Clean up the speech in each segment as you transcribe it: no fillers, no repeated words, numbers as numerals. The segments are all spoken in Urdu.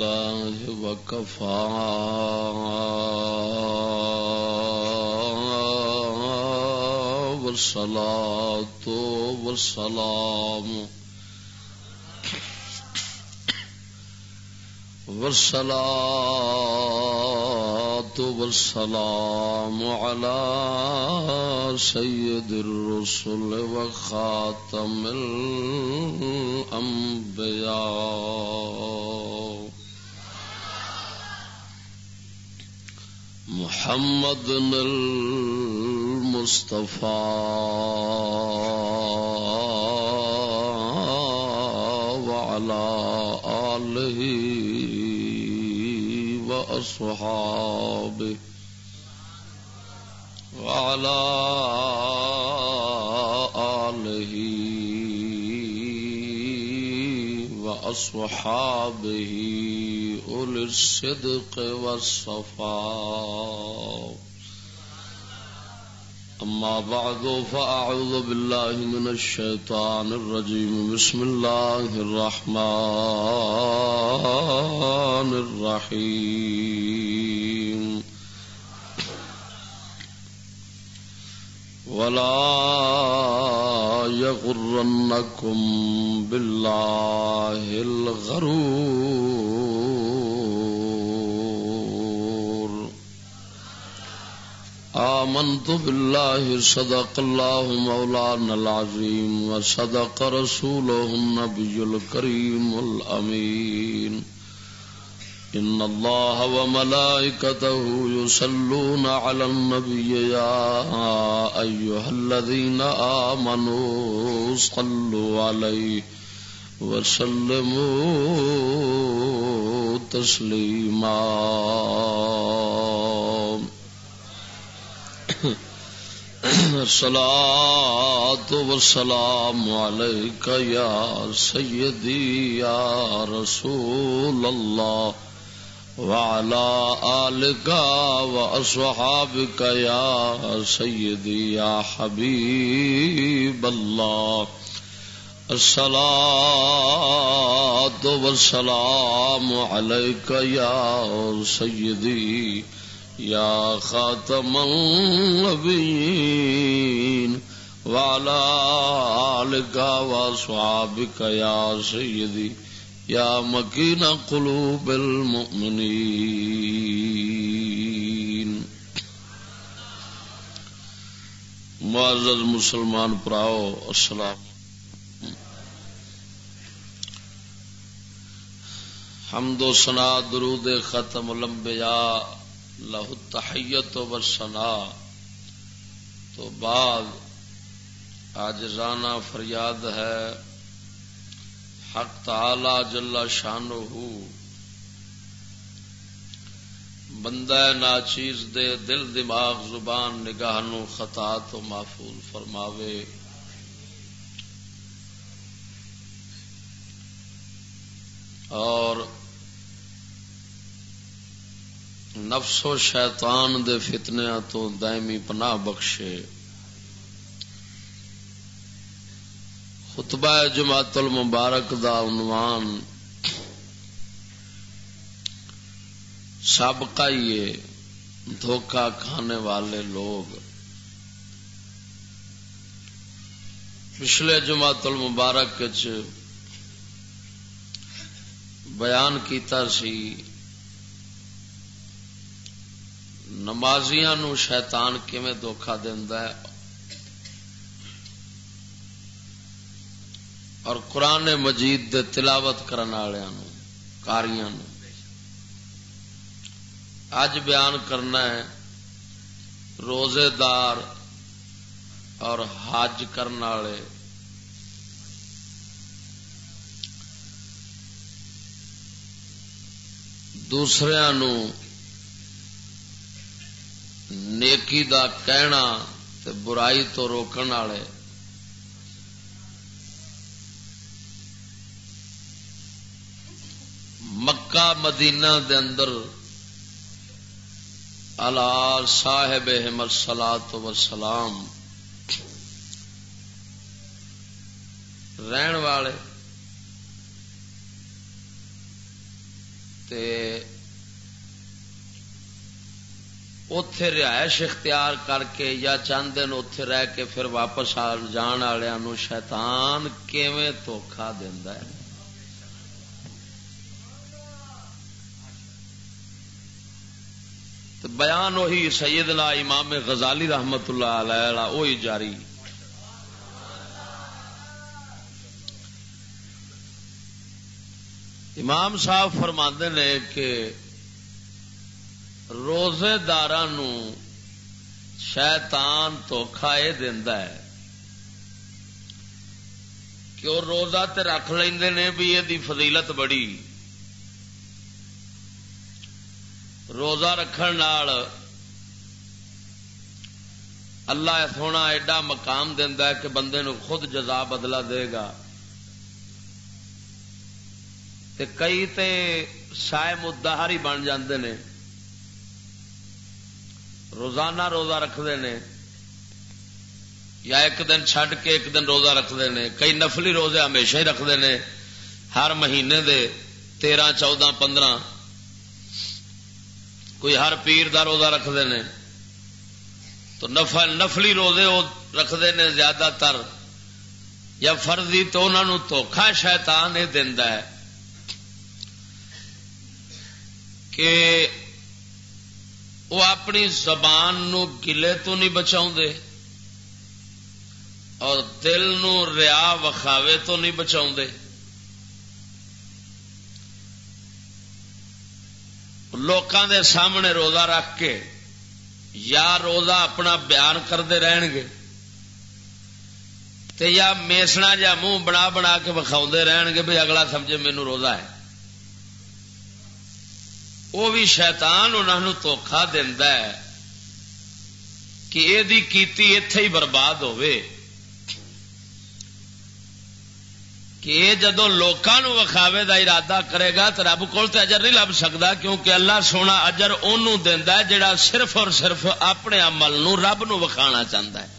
بالله وكفى والصلاة والسلام على سيد الرسل وخاتم الأنبياء محمد المصطفى وعلى آله وأصحابه وعلى آله وأصحابه أولي الصدق والصفاء. أما بعد فأعوذ بالله من الشيطان الرجيم. بسم الله الرحمن الرحيم. ولا يغرنكم بالله الغرور. آمنت بالله صدق الله مولانا العظيم وصدق رسوله النبي الكريم الأمين. إن الله وملائكته يصلون على النبي يا أيها الذين آمنوا صلوا عليه وسلموا تسليما. الصلاة والسلام عليك يا سيدي يا رسول الله وعلى آلك وأصحابك يا سيدي يا حبيب الله. الصلاة والسلام عليك يا سيدي يا خاتم النبيين وعلى آلك وأصحابك يا سيدي يا مكين قلوب المؤمنين. معزز مسلمان پراؤ السلام. حمد و ثنا درود ختم الانبیاء لہ التحیت والثناء. تو بعد عاجزانہ فریاد ہے حق تعالی جل شانہ بندہ ناچیز دے دل دماغ زبان نگاہ نو خطا تو محفوظ فرماوے. اور نفس و شیطان دے فتنیاں تو دائمی پناہ بخشے. خطبہ جمعۃ المبارک دا عنوان سابقہ یہ دھوکہ کھانے والے لوگ. پچھلے جمعۃ المبارک وچ بیان کیتا سی نمازیاں نو شیطان کیویں دھوکہ دیندا ہے اور قرآن مجید دے تلاوت کرن والےاں نو قاریاں نو. اج بیان کرنا ہے روزے دار اور حج کرن والے دوسریاں نو نیکی دا کہنا تے برائی تو روکن والے. مکہ مدینہ دے اندر علی صاحبہم الصلاۃ والسلام رہن والے اتے رہائش اختیار کر کے یا چند دن اتے رہ کے پھر واپس آ جان والوں شیطان کیویں دھوکھا دیندا ہے. بیان وہی سیدنا امام غزالی رحمت اللہ علیہ وہی جاری. امام صاحب فرماندے نے کہ روزے داراں نو شیطان دھوکھا یہ دیندا ہے کہ وہ روزہ تے رکھ لیندے نے بھی یہ دی فضیلت بڑی. روزہ رکھن نال اللہ سونا ایڈا مقام دیندا ہے کہ بندے نو خود جزا بدلہ دے گا. تے کئی تے صائم الدہر ہی بن جاندے نے، روزانہ روزہ رکھتے ہیں یا ایک دن چھڈ کے ایک دن روزہ رکھتے ہیں. کئی نفلی روزے ہمیشہ ہی رکھتے ہیں، ہر مہینے دے 13 14 15. کوئی ہر پیر دا روزہ رکھتے ہیں. تو نفلی روزے وہ رکھتے ہیں زیادہ تر یا فرضی. تو انہوں نے دھوکھا شیطان یہ دیندا ہے کہ وہ اپنی زبان نو گلے تو نہیں بچاؤ دے اور دل نو ریا وکھاوے تو نہیں بچاؤ دے. لوکاں دے سامنے روزہ رکھ کے یا روزہ اپنا بیان کرتے رہن گے تے یا میسنا جا منہ بنا بنا کے وکھاؤ رہن گے بھی اگلا سمجھے مینوں روزہ ہے. وہ بھی شیطان انہوں نے دھوکھا دیندا ہے کہ یہ دی کیتی ایتھے ہی برباد ہوئے. کہ یہ جدو لوکاں نو وکھاوے دا ارادہ کرے گا تو رب کول تے اجر نہیں لب سکتا، کیونکہ اللہ سونا اجر اونوں دیندا ہے جڑا صرف اور صرف اپنے عمل نو رب نو وکھانا چاہتا ہے.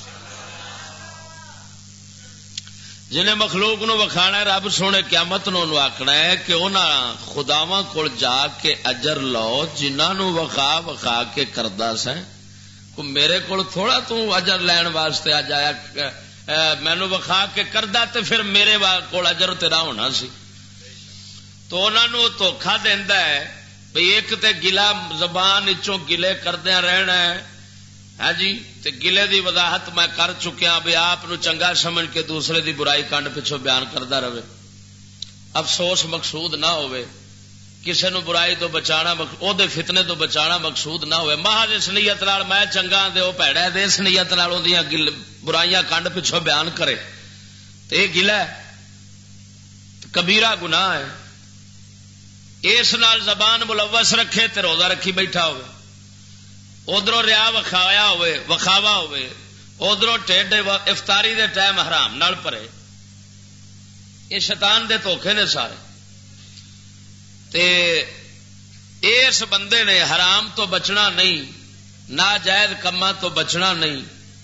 جنہیں مخلوق نو وکھانا ہے رب سونے قیامت نو آکھنا ہے کہ انہاں خداواں کول جا کے اجر لو جنہاں نو وکھا وکھا کے کردا سیں. کو میرے کول تھوڑا تو اجر لین واسطے آ جایا مینو وکھا کے کردا تے پھر میرے کول اجر تیرا ہونا سی. تو انہاں نو دھوکھا دیندا ہے بھئی ایک تے گلا زبان وچوں گلے کردیاں رہنا ہے. ہاں جی تے گلے دی وضاحت میں کر چکیا بھی آپ نو چنگا سمجھ کے دوسرے دی برائی کنڈ پچھوں بیان کردا رہے. افسوس مقصود نہ ہوئے، کسے نو برائی تو بچانا او دے فتنے تو بچانا مقصود نہ ہوئے، محض اس نیت نال میں چنگا دے او بھڑا ہے، اس نیت نال اودیاں برائیاں کنڈ پچھوں بیان کرے تے یہ گلا ہے، کبیرہ گناہ ہے. اس نال زبان ملوث رکھے تے روزہ رکھی بیٹھا ہوئے، ادھروں ریا وکھایا ہوئے وکھاوا ہوئے، ادھروں ٹھڈ افطاری دے ٹائم حرام نال پرے. یہ شیطان دے دھوکھے نے سارے. تے اس بندے نے حرام تو بچنا نہیں، ناجائز کماں تو بچنا نہیں.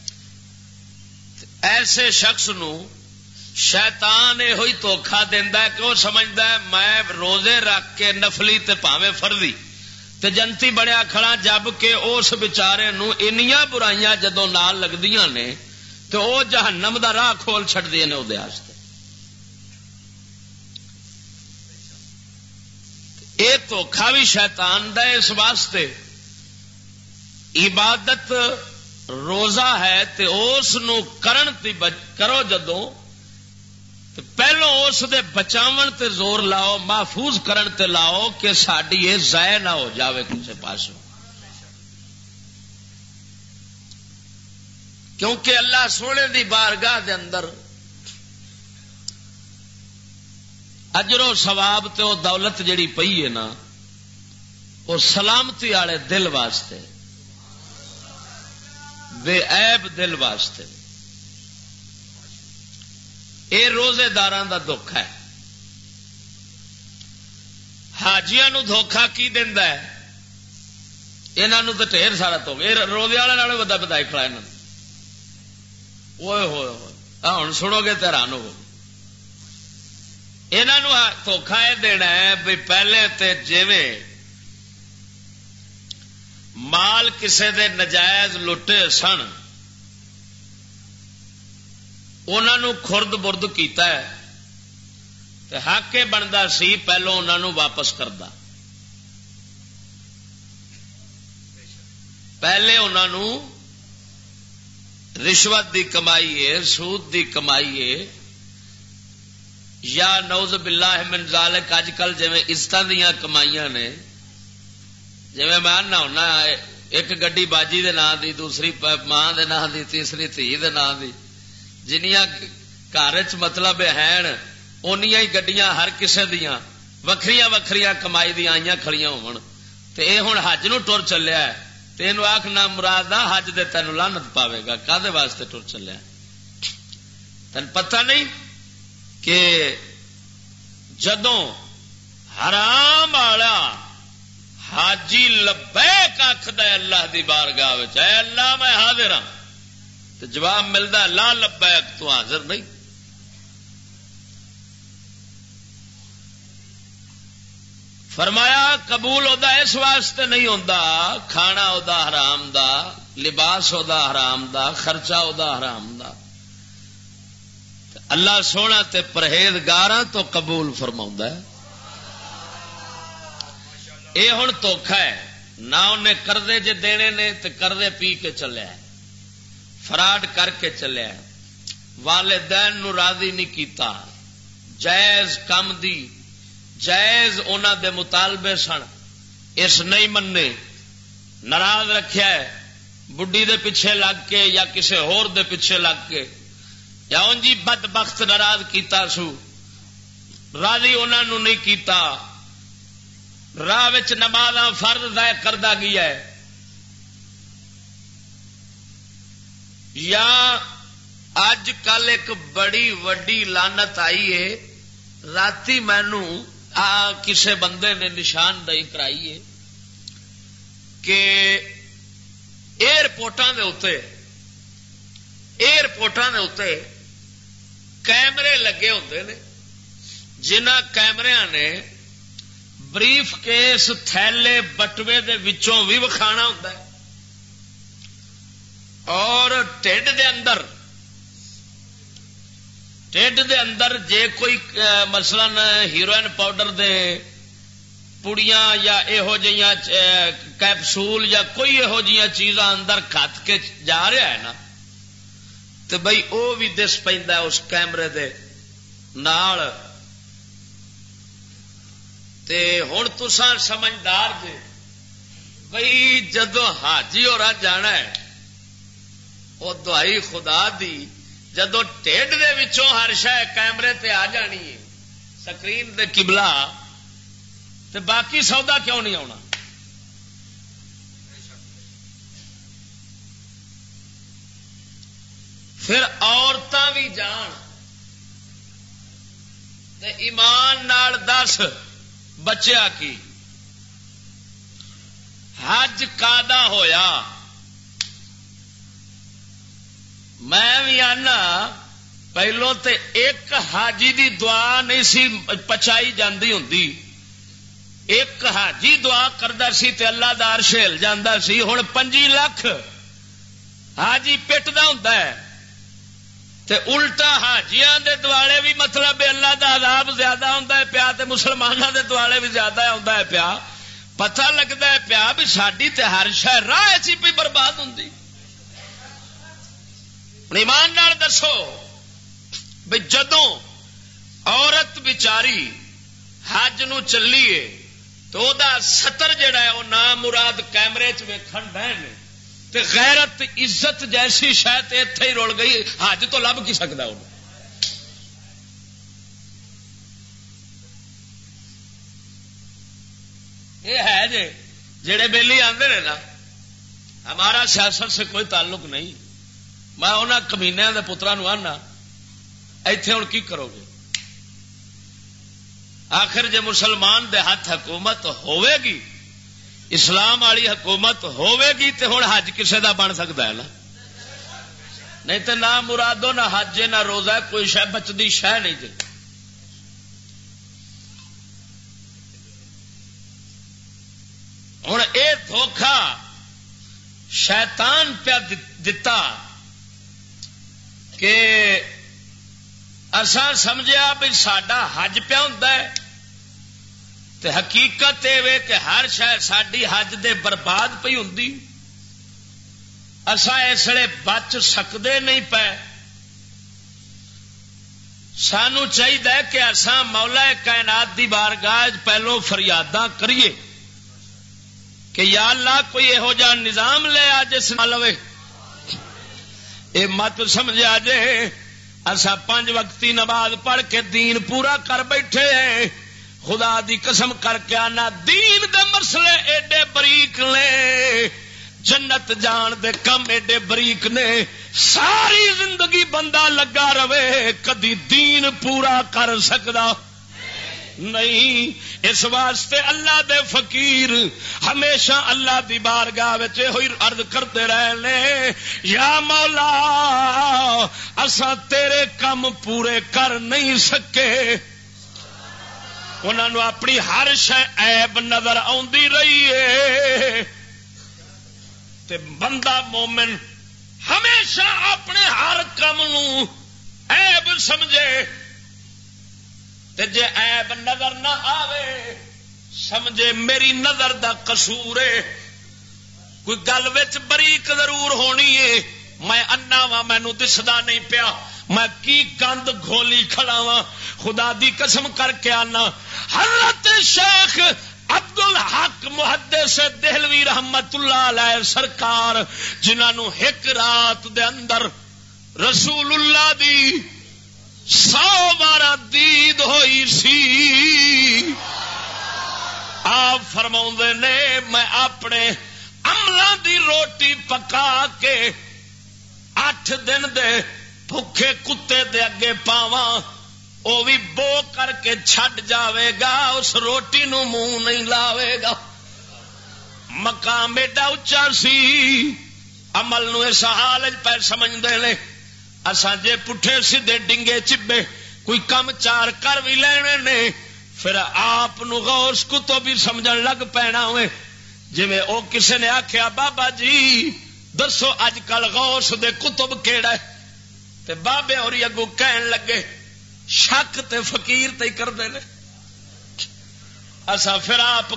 ایسے شخص نو شیطان یہ ہوئی دھوکھا دیندا ہے کہ وہ سمجھدا ہے میں روزے رکھ کے نفلی تے پاویں فرضی تے جنتی بڑیا کھڑا، جب کہ اس بیچارے نو انیاں برائیاں جدوں نال لگدیاں نے تے او جہنم دا راہ کھول چھڈدے نے او دے واسطے. اے دھوکھا بھی شیطان دا اس واسطے عبادت روزہ ہے تے اس نو کرو جدوں تے پہلو اس دے بچاون تے زور لاؤ، محفوظ کرن تے لاؤ کہ ساڈی یہ ضائع نہ ہو جاوے کسے پاسوں. کیونکہ اللہ سونے دی بارگاہ دے اندر اجر و ثواب تے او دولت جڑی پئی ہے نا وہ سلامتی والے دل واسطے، بے عیب دل واسطے. اے روزے داراں دا دکھ ہے. حاجیاں نو دھوکھا کی دیندا ہے؟ انہاں نو تے ڈھیر سارا تو روزے والے نال وڈا بدائی کھڑا انہاں اوئے ہوئے ہوئے. ہن سنو گے تے حیران ہوو. انہاں دھوکھا یہ دینا ہے بھی پہلے تے جویں مال کسے دے نجائز لٹے سن انہوں خرد برد کیتا ہے تے حق یہ بنتا سی پہلو انہوں واپس کردا، پہلے انہوں رشوت دی کمائی ہے، سود دی کمائی ہے، یا نعوذ باللہ من ذالک اج کل جویں عزتاں دیاں کمائیاں نے، جویں میں آنا ہونا ایک گڈی باجی دے نام دی، دوسری ماں دے نام دی، تیسری دھی دے نام دی، جنیاں گھر چ مطلب ہیں اونیاں ہی گڈیاں ہر کسے دیاں وکھریاں وکھریاں کمائی دیاں آئیاں کھڑیاں ہون تے اے ہن حج نو ٹر چلیا ہے تے اینو آکھ نہ مراد حج دے تینوں لعنت پاوے گا، کادے واسطے ٹر چلیا تین پتہ نہیں کہ جدوں حرام والا حاجی لبیک آکھدا ہے اللہ دی بارگاہ وچ اے اللہ میں حاضر ہاں تے جواب ملدا لا لبیک تو حاضر نہیں. فرمایا قبول ہوتا اس واسطے نہیں ہوتا کھانا ہوتا حرام دا، لباس ہوتا حرام دا، خرچہ ہوتا حرام دا. اللہ سونا تے پرہیزگاراں تو قبول فرماؤں ہے. اے ہن دھوکھا ہے نہ انہیں قرضے جے دینے نے تے قرضے پی کے چلیا ہے، فراڈ کر کے چلیا ہے، والدین نو راضی نہیں کیتا، جائز کم دی جائز انہاں دے مطالبے سن اس نہیں مننے، ناراض رکھیا ہے بڈھی دے پیچھے لگ کے یا کسے ہور دے پیچھے لگ کے یا انجی بدبخت ناراض کیتا سو، راضی انہاں نو نہیں کیتا، راہ وچ نمازاں فرض ضائع کردا گیا ہے، یا اج کل ایک بڑی وڈی لعنت آئی ہے، راتی مینوں کسے بندے نے نشاندہی کرائی ہے کہ ایئرپورٹاں دے اوتے کیمرے لگے ہوندے نے، جنہاں کیمریاں نے بریف کیس تھیلے بٹوے دے وچوں بھی وکھانا ہوندا ہے، اور ٹھڈ دے اندر جے کوئی مثلاً ہیروئن پاؤڈر دے پوڑیاں یا یہو جیاں کیپسول یا کوئی یہو جیاں چیزاں اندر کھت کے جا رہا ہے نا تو بھئی او بھی دس پیندا ہے اس کیمرے دے نال. تے ہن تساں سمجھدار جے بھئی جدوں حاجی ہورا جانا ہے او دعائی خدا دی جدو ٹھڈ دے وچوں ہر شے کیمرے تے آ جانی ہے سکرین دے قبلہ تے باقی سودا کیوں نہیں آنا؟ پھر عورتاں بھی جان تے ایمان نال دس بچیا کی حج کادا ہویا. میں بھی آنا پہلو تے ایک حاجی دی دعا نہیں سی پچائی جاندی ہوندی، ایک حاجی دعا کردا سی تے اللہ دا عرش ہل جاندا سی. ہن 5 لاکھ حاجی پٹدا ہوندا ہے تے الٹا حاجیاں دے دوالے بھی مطلب اللہ دا عذاب زیادہ ہوندا ہے پیا تے مسلماناں دے دوالے بھی زیادہ ہوندا ہے پیا. پتہ لگدا ہے پیا بھی ساڈی تے ہر شے راہ چ پئی برباد ہوندی. ایمان نال دسو بھئی جدوں عورت بیچاری حج نو چلیے تو او دا ستر جڑا ہے وہ نام مراد کیمرے چ ویکھن بہن تے غیرت عزت جیسی شاید ایتھے ہی رول گئی، حج تو لب کی سکدا انہوں. یہ ہے جڑے بیلی آندے نے نا ہمارا سیاست سے کوئی تعلق نہیں، میں انہاں کمینیاں دے پتراں نوں آنا ایتھے ہن کی کرو گے؟ آخر جے مسلمان دے ہاتھ حکومت ہوے گی، اسلام والی حکومت ہوے گی تے ہن حج کسے دا بن سکدا ہے نا؟ نہیں تے نہ مرادو نہ حج نہ روزہ کوئی شے بچدی شے نہیں جی. دھوکھا شیطان پیا دتا کہ اساں سمجھیا بھی ساڈا حج پیا ہوندا ہے تے حقیقت یہ کہ ہر شے ساڈی حج دے برباد پئی ہوندی اساں اس لیے بچ سکتے نہیں پے سانو چاہیے کہ اساں مولا کائنات دی بارگاہ پہلو فریاداں کریے کہ یا اللہ کوئی یہو جا نظام لے آ جس نہ لوے اے مت سمجھا جے اساں 5 وقتی نماز پڑھ کے دین پورا کر بیٹھے ہیں خدا دی قسم کر کے آنا دین دے مسئلے ایڈے بریک نے جنت جان دے کم ایڈے بریک نے ساری زندگی بندہ لگا رہے کدی دین پورا کر سکدا نہیں اس واسطے اللہ دے فقیر ہمیشہ اللہ دی بارگاہ وچ ہوئی عرض کرتے رہنے یا مولا اساں تیرے کم پورے کر نہیں سکے انہاں نو اپنی ہر شے عیب نظر آندی رہی ہے تے بندہ مومن ہمیشہ اپنے ہر کم نو عیب سمجھے تے جے عیب نظر نہ آوے سمجھے میری نظر دا قصور ہے کوئی گل وچ بریک ضرور ہونی ہے میں انا وا مینوں دسدا نہیں پیا میں کی گند گھولی کھڑا وا خدا دی قسم کر کے آنا حضرت شیخ عبد الحق محدث دہلوی رحمت اللہ علیہ سرکار جنہاں نو ایک رات دے اندر رسول اللہ دی 100 بار دید ہوئی سی آپ فرماؤندے نے میں اپنے عملاں دی روٹی پکا کے 8 دن دے بھوکے کتے دے اگے پاواں وہ بھی بو کر کے چھڈ جاوے گا اس روٹی نو منہ نہیں لاوے گا مقام ایڈا اچا سی عمل نو اس حال پہ سمجھتے ہیں اساں جے پٹھے سیدھے ڈنگے چبے کوئی کم چار کر بھی لینے نے پھر آپ غوث کتب بھی سمجھن لگ پینا ہوئے جی او کسے نے آخیا بابا جی دسو اج کل غوث دے کتب کیڑا ہے تے بابے اور اگو کہن لگے شک تے فقیر تے کرتے ہیں اسا پھر آپ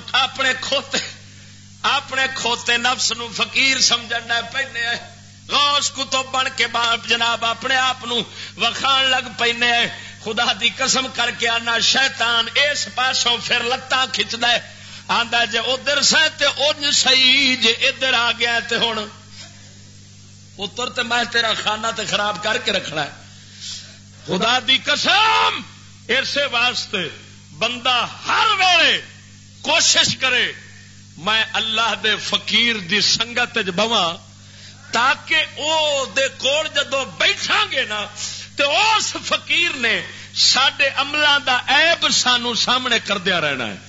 اپنے کھوتے نفس نو فقیر سمجھنا پہنے غوث کتب بن کے باپ جناب اپنے آپ وکھان لگ پینے خدا دی قسم کر کے آنا شیطان اس پاسوں پھر لتاں کھچدا ہے آندا جے ادھر سہ تے اونج صحیح جے ادھر آ گیا تے ہن پتر تے میں تیرا خانہ تے خراب کر کے رکھنا ہے خدا دی قسم اسے واسطے بندہ ہر ویلے کوشش کرے میں اللہ دے فقیر دی سنگت وچ بواں تاکہ او دے کول جدوں بیٹھاں گے نا تے اس فقیر نے ساڈے عملاں دا عیب سانو سامنے کردیا رہنا ہے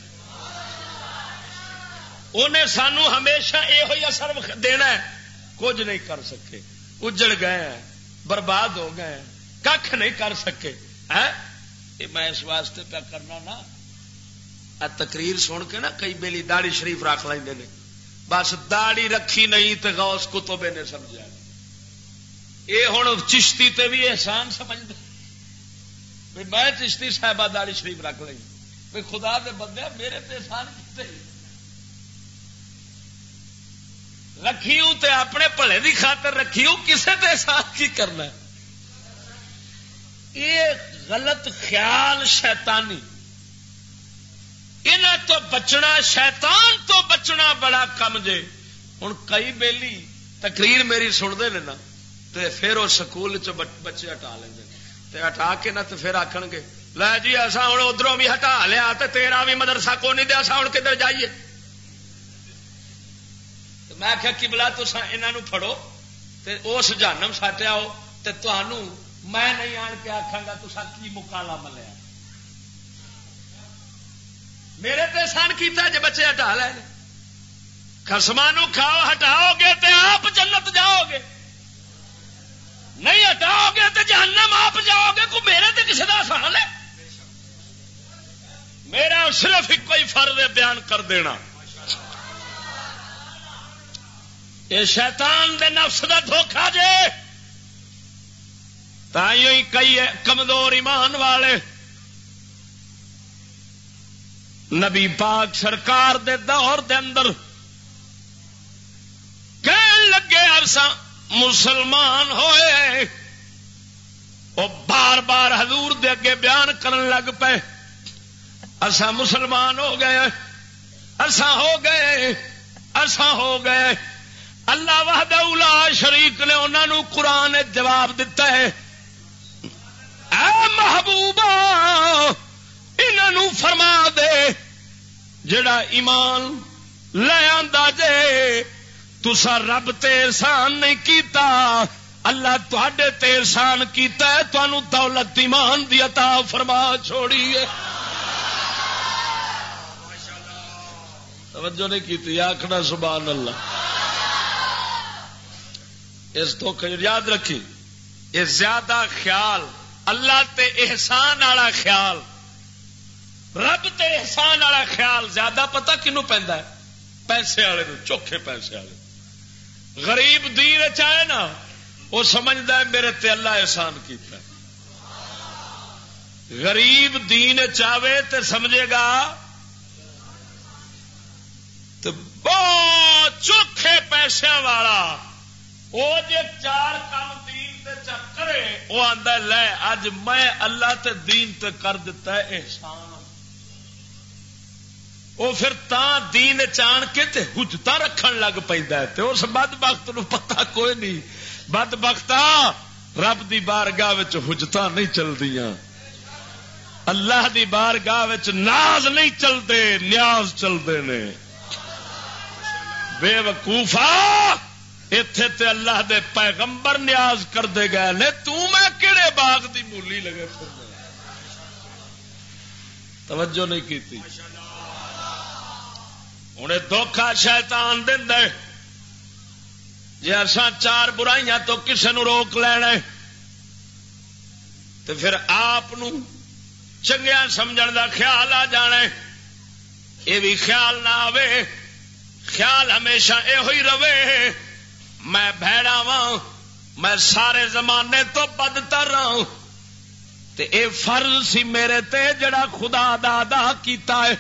انہیں سانو ہمیشہ یہ اثر دینا ہے کچھ نہیں کر سکے اجڑ گئے ہیں برباد ہو گئے ہیں کھ نہیں کر سکے میں اس واسطے پہ کرنا نا تقریر سن کے نا کئی بیلی داڑھی شریف رکھ لیں بس داڑھی رکھی نہیں تو غوث کتب نے سمجھا یہ ہوں چشتی تے بھی احسان سمجھتے میں چشتی صاحبہ داڑھی شریف رکھ لیں بھائی خدا دے بندے میرے تے احسان کیتے رکھیو تے اپنے بھلے دی خاطر رکھیو کسے تے احسان کی کرنا ہے یہ غلط خیال شیطانی انہاں تو بچنا شیطان تو بچنا بڑا کم جے ہوں کئی بیلی تقریر میری سنتے ہیں نا تو پھر وہ سکول بچے ہٹا لیں تے ہٹا کے نہ تو پھر آخن گے لے جی اصا ہوں ادھروں بھی ہٹا لیا تو تیرا بھی مدرسہ کو نہیں دیا اصا ہوں کدھر جائیے میں آخیا قبلہ تو انہوں پھڑو تے اس جہنم سٹ آؤ تے تانوں میں نہیں آن کے آخا گا تو کی مکالا ملیا میرے تے احسان کیتا جے بچے ہٹا لے خسمانو کھاؤ ہٹاؤ گے تے آپ جنت جاؤ گے نہیں ہٹاؤ گے تے جہنم آپ جاؤ گے کو میرے تے کسی کا احسان ہے میرا صرف ایک کوئی فرض بیان کر دینا یہ شیطان دے نفس دا دھوکھا جے. تائیوں ہی کئی کمزور ایمان والے نبی پاک سرکار دے دور دے اندر کہن لگے ارساں مسلمان ہوئے. وہ بار بار حضور دے اگے بیان کرن لگ پے اساں مسلمان ہو گئے، اساں ہو گئے، اساں ہو گئے. اللہ وحدہ لا شریک نے انہاں نو قرآن جواب دیتا ہے، اے محبوبا انہاں نو فرما دے جڑا ایمان لے آندا جے تسا رب تے احسان نہیں کیتا، اللہ تواڈے تے احسان کیتا ہے، تانوں دولت ایمان دی عطا فرما چھوڑی ہے. توجہ نہیں کیتی، آکھنا سبحان اللہ. اس تو یاد رکھی یہ زیادہ خیال اللہ تے احسان والا خیال، رب تے احسان والا خیال زیادہ پتہ کنوں پیندا ہے؟ پیسے والے نوں، چوکھے پیسے والے. غریب دین چاہے نا وہ سمجھدا ہے میرے تے اللہ احسان کیتا ہے. غریب دین چاہے تے سمجھے گا تو بہت چوکھے پیسے والا وہ جے چار کام دین تے چکرے وہ آندا لے اج میں اللہ تے دین تے کر دیتا ہے احسان. وہ پھر تاں دین چان کے تے حجتا رکھن لگ پیندا ہے. تے اس بدبخت نو پتہ کوئی نہیں، بدبختا رب دی بارگاہ وچ حجتا نہیں چلدیاں، اللہ دی بارگاہ وچ ناز نہیں چلدے، نیاز چلدے نے. بے وقوفا ایتھے تے اللہ دے پیغمبر نیاز کردے گئے نے، تو میں کیڑے باغ دی مولی لگے پھرنا. توجہ نہیں کیتی. ہوں دھوکھا شیطان دیندا ہے جی اساں چار برائیاں تو کسے نو روک لینا تو پھر آپ چنگیا سمجھن دا خیال آ جانا. یہ بھی خیال نہ آوے، خیال ہمیشہ یہ رہے میں بھڑا وا، میں سارے زمانے تو بدتر ہوں، تے اے فرض سی میرے تے جڑا خدا دا ادا کیتا ہے.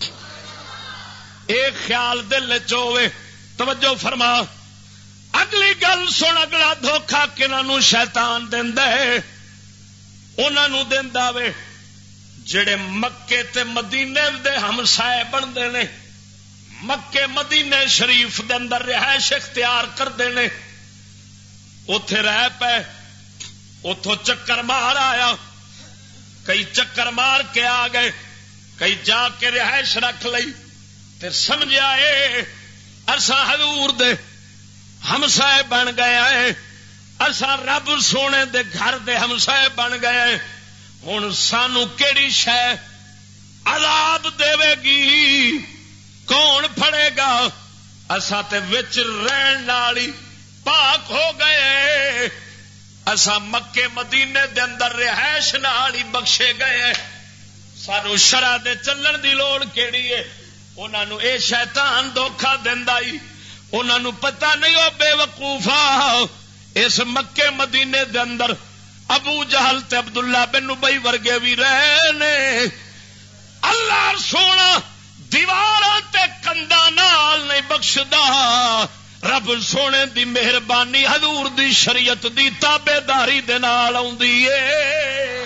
اے خیال دل چوے. توجہ فرما، اگلی گل سن، اگلا دھوکھا کنہاں نوں شیطان دیندا ہے؟ انہاں نوں دیندا وے جڑے مکے تے مدینے دے ہمسائے بندے نے، مکے مدینے شریف دے اندر رہائش اختیار کردے نے، اوتھے رہ پے، اوتھوں چکر مار آیا، کئی چکر مار کے آ گئے، کئی جا کے رہائش رکھ لئی، تے سمجھا اے اساں حضور دے ہمسائے بن گئے، اساں رب سونے دے گھر دے ہمسائے بن گئے. ہن سانو کیڑی شے عذاب دے گی؟ کون پھڑے گا؟ اساں تے وچ رہن نالی پاک ہو گئے، اساں مکے مدینے دے اندر رہائش نال ہی بخشے گئے، سانو شرع دے چلن دی لوڑ کیڑی ہے؟ انہاں نو اے شیطان دھوکھا دیندا ہی، انہاں نو پتہ نہیں او بے وقوفا اس مکے مدینے دے اندر ابو جہل تے عبداللہ بن ابی ورگے بھی رہے نے. اللہ سونا دیواراں تے کنداں نال نہیں بخشدا، رب سونے دی مہربانی حضور دی شریعت دی تابے داری دے نال آوندی ہے.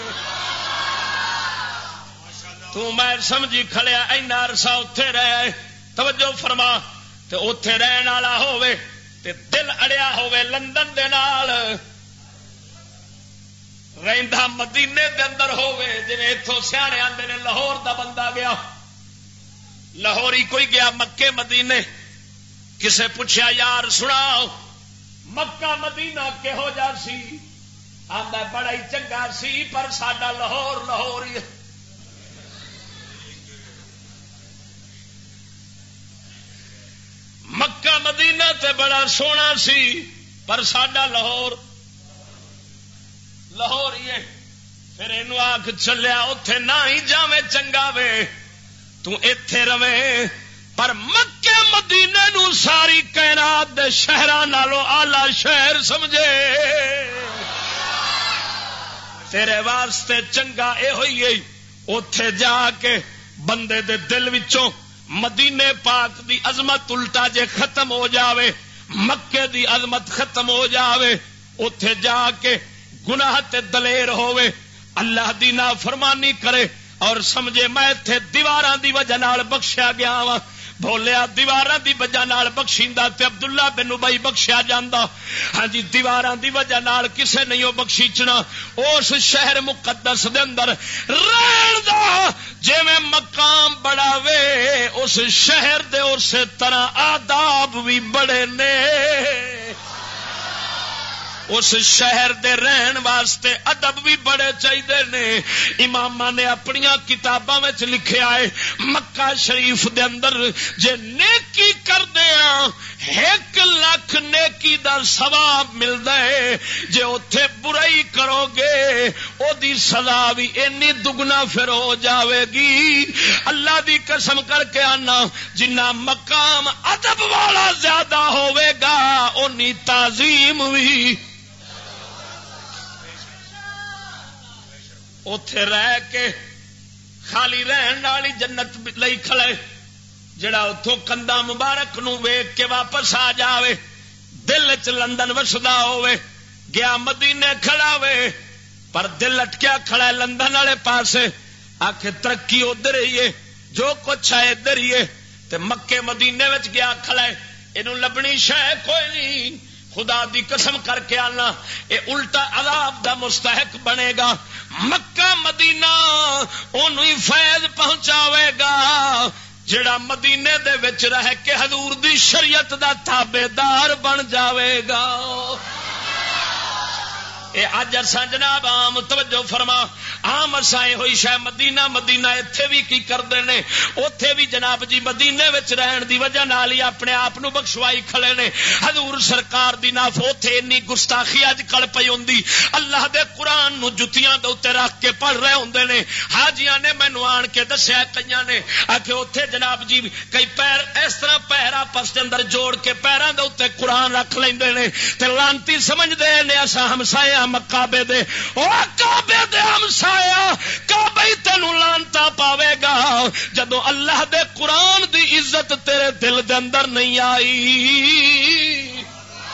تو میں سمجھی کھڑیا اینا عرصہ اوتھے رہے. توجہ فرما، تے اوتھے رہن والا ہووے تے دل اڑیا ہووے لندن دے نال، رہندا مدینے دے اندر ہووے، جویں ایتھوں سیانے آندے نے لاہور دا بندہ گیا، لاہوری کوئی گیا مکے مدینے، کسے پوچھا یار سناؤ مکہ مدینہ کہو جا سی؟ آندا بڑا ہی چنگا سی، پر ساڈا لاہور لاہور ہی. مکہ مدینہ تے بڑا سونا سی، پر ساڈا لاہور لاہور ہی ہے. پھر اینو آکھ چلیا اوتھے نہ ہی جاویں چنگا وے، تو ایتھے رہے، پر مکے مدینے نو ساری کائنات دے دے شہراں نالوں آلہ شہر سمجھے تیرے واسطے چنگا اے ہوئی ہے اوتھے جا کے بندے دے دل وچوں مدینے پاک دی عظمت الٹا جے ختم ہو جاوے مکے دی عظمت ختم ہو جاوے اوتھے جا کے گناہ تے دلیر ہووے اللہ دی نافرمانی کرے اور سمجھے میں ایتھے دیواراں دی وجہ نال بخشیا گیا وا بولیا دیواراں دی وجہ نال بخشیندا تے عبداللہ بن ابی بخشیا جاندا ہاں جی دیواراں دی وجہ نال کسے نہیں بخشیچنا اس شہر مقدس دے اندر رہن دا جویں مقام بڑا وے اس شہر دے اسی طرح آداب بھی بڑے نے اس شہر دے رہن واسطے ادب بھی بڑے چاہیے نے اماماں نے اپنی کتاباں وچ لکھیا ہے مکہ شریف دے اندر جے نیکی کردے ہاں 1 لاکھ نیکی دا ثواب ملدا ہے جے اوتھے برائی کرو گے او دی سزا بھی اینی دگنا پھر ہو جاوے گی اللہ دی قسم کر کے آنا جنہ مقام ادب والا زیادہ ہوے گا اونی تعظیم بھی اوتھے رہ کے خالی رہن والی جنت لئی کھڑے جڑا اتوں کندا مبارک نو ویکھ کے واپس آ جاوے دل چ لندن وسدا ہوے گیا مدینے کھڑا وے پر دل اٹکیا کھڑا ہے لندن والے پاسے آکھے ترقی ادھر ہی ہے جو کچھ ہے ادھر ہی ہے تے مکے مدینے وچ گیا کھڑا ہے اینوں لبنی شے کوئی نہیں خدا دی قسم کر کے آنا اے الٹا عذاب دا مستحق بنے گا مکہ مدینہ اونوں ہی فیض پہنچاوے گا جڑا مدینے دے وچ رہ کے حضور دی شریعت دا تابع دار بن جاوے گا اے اج اساں جناب عام توجہ فرما عام اساں ہوئی شے مدینہ مدینہ ایتھے بھی کی کردے نے اوتھے بھی جناب جی مدینے وچ رہن دی وجہ نال ہی اپنے آپ نو بخشوائی کھڑے نے حضور سرکار دی ناف اوتھے انی گستاخی اج کل پئی ہوندی اللہ دے قرآن نو جتیاں دے اوتے رکھ کے پڑھ رہے ہوندے نے حاجیاں نے مینوں آن کے دسیا کئیاں نے کہ اوتھے جناب جی کئی پیر اس طرح پیر آپس دے اندر جوڑ کے پیراں دے اوتے قرآن رکھ لیندے نے تے لانتی سمجھدے نے اساں ہمسائے کعبے دے او کعبے دے ہمسایا کعبے تینوں لعنتا پاوے گا جدوں اللہ دے قرآن دی عزت تیرے دل دے اندر نہیں آئی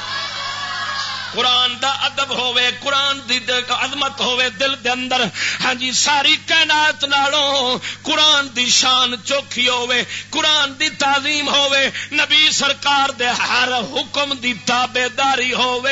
قرآن دا ادب ہوے قرآن دی عظمت ہوے دل دے اندر ہاں جی ساری کائنات نالوں قرآن دی شان چوکھی ہوے قرآن دی تعظیم ہوے نبی سرکار دے ہر حکم دی تابعداری ہوے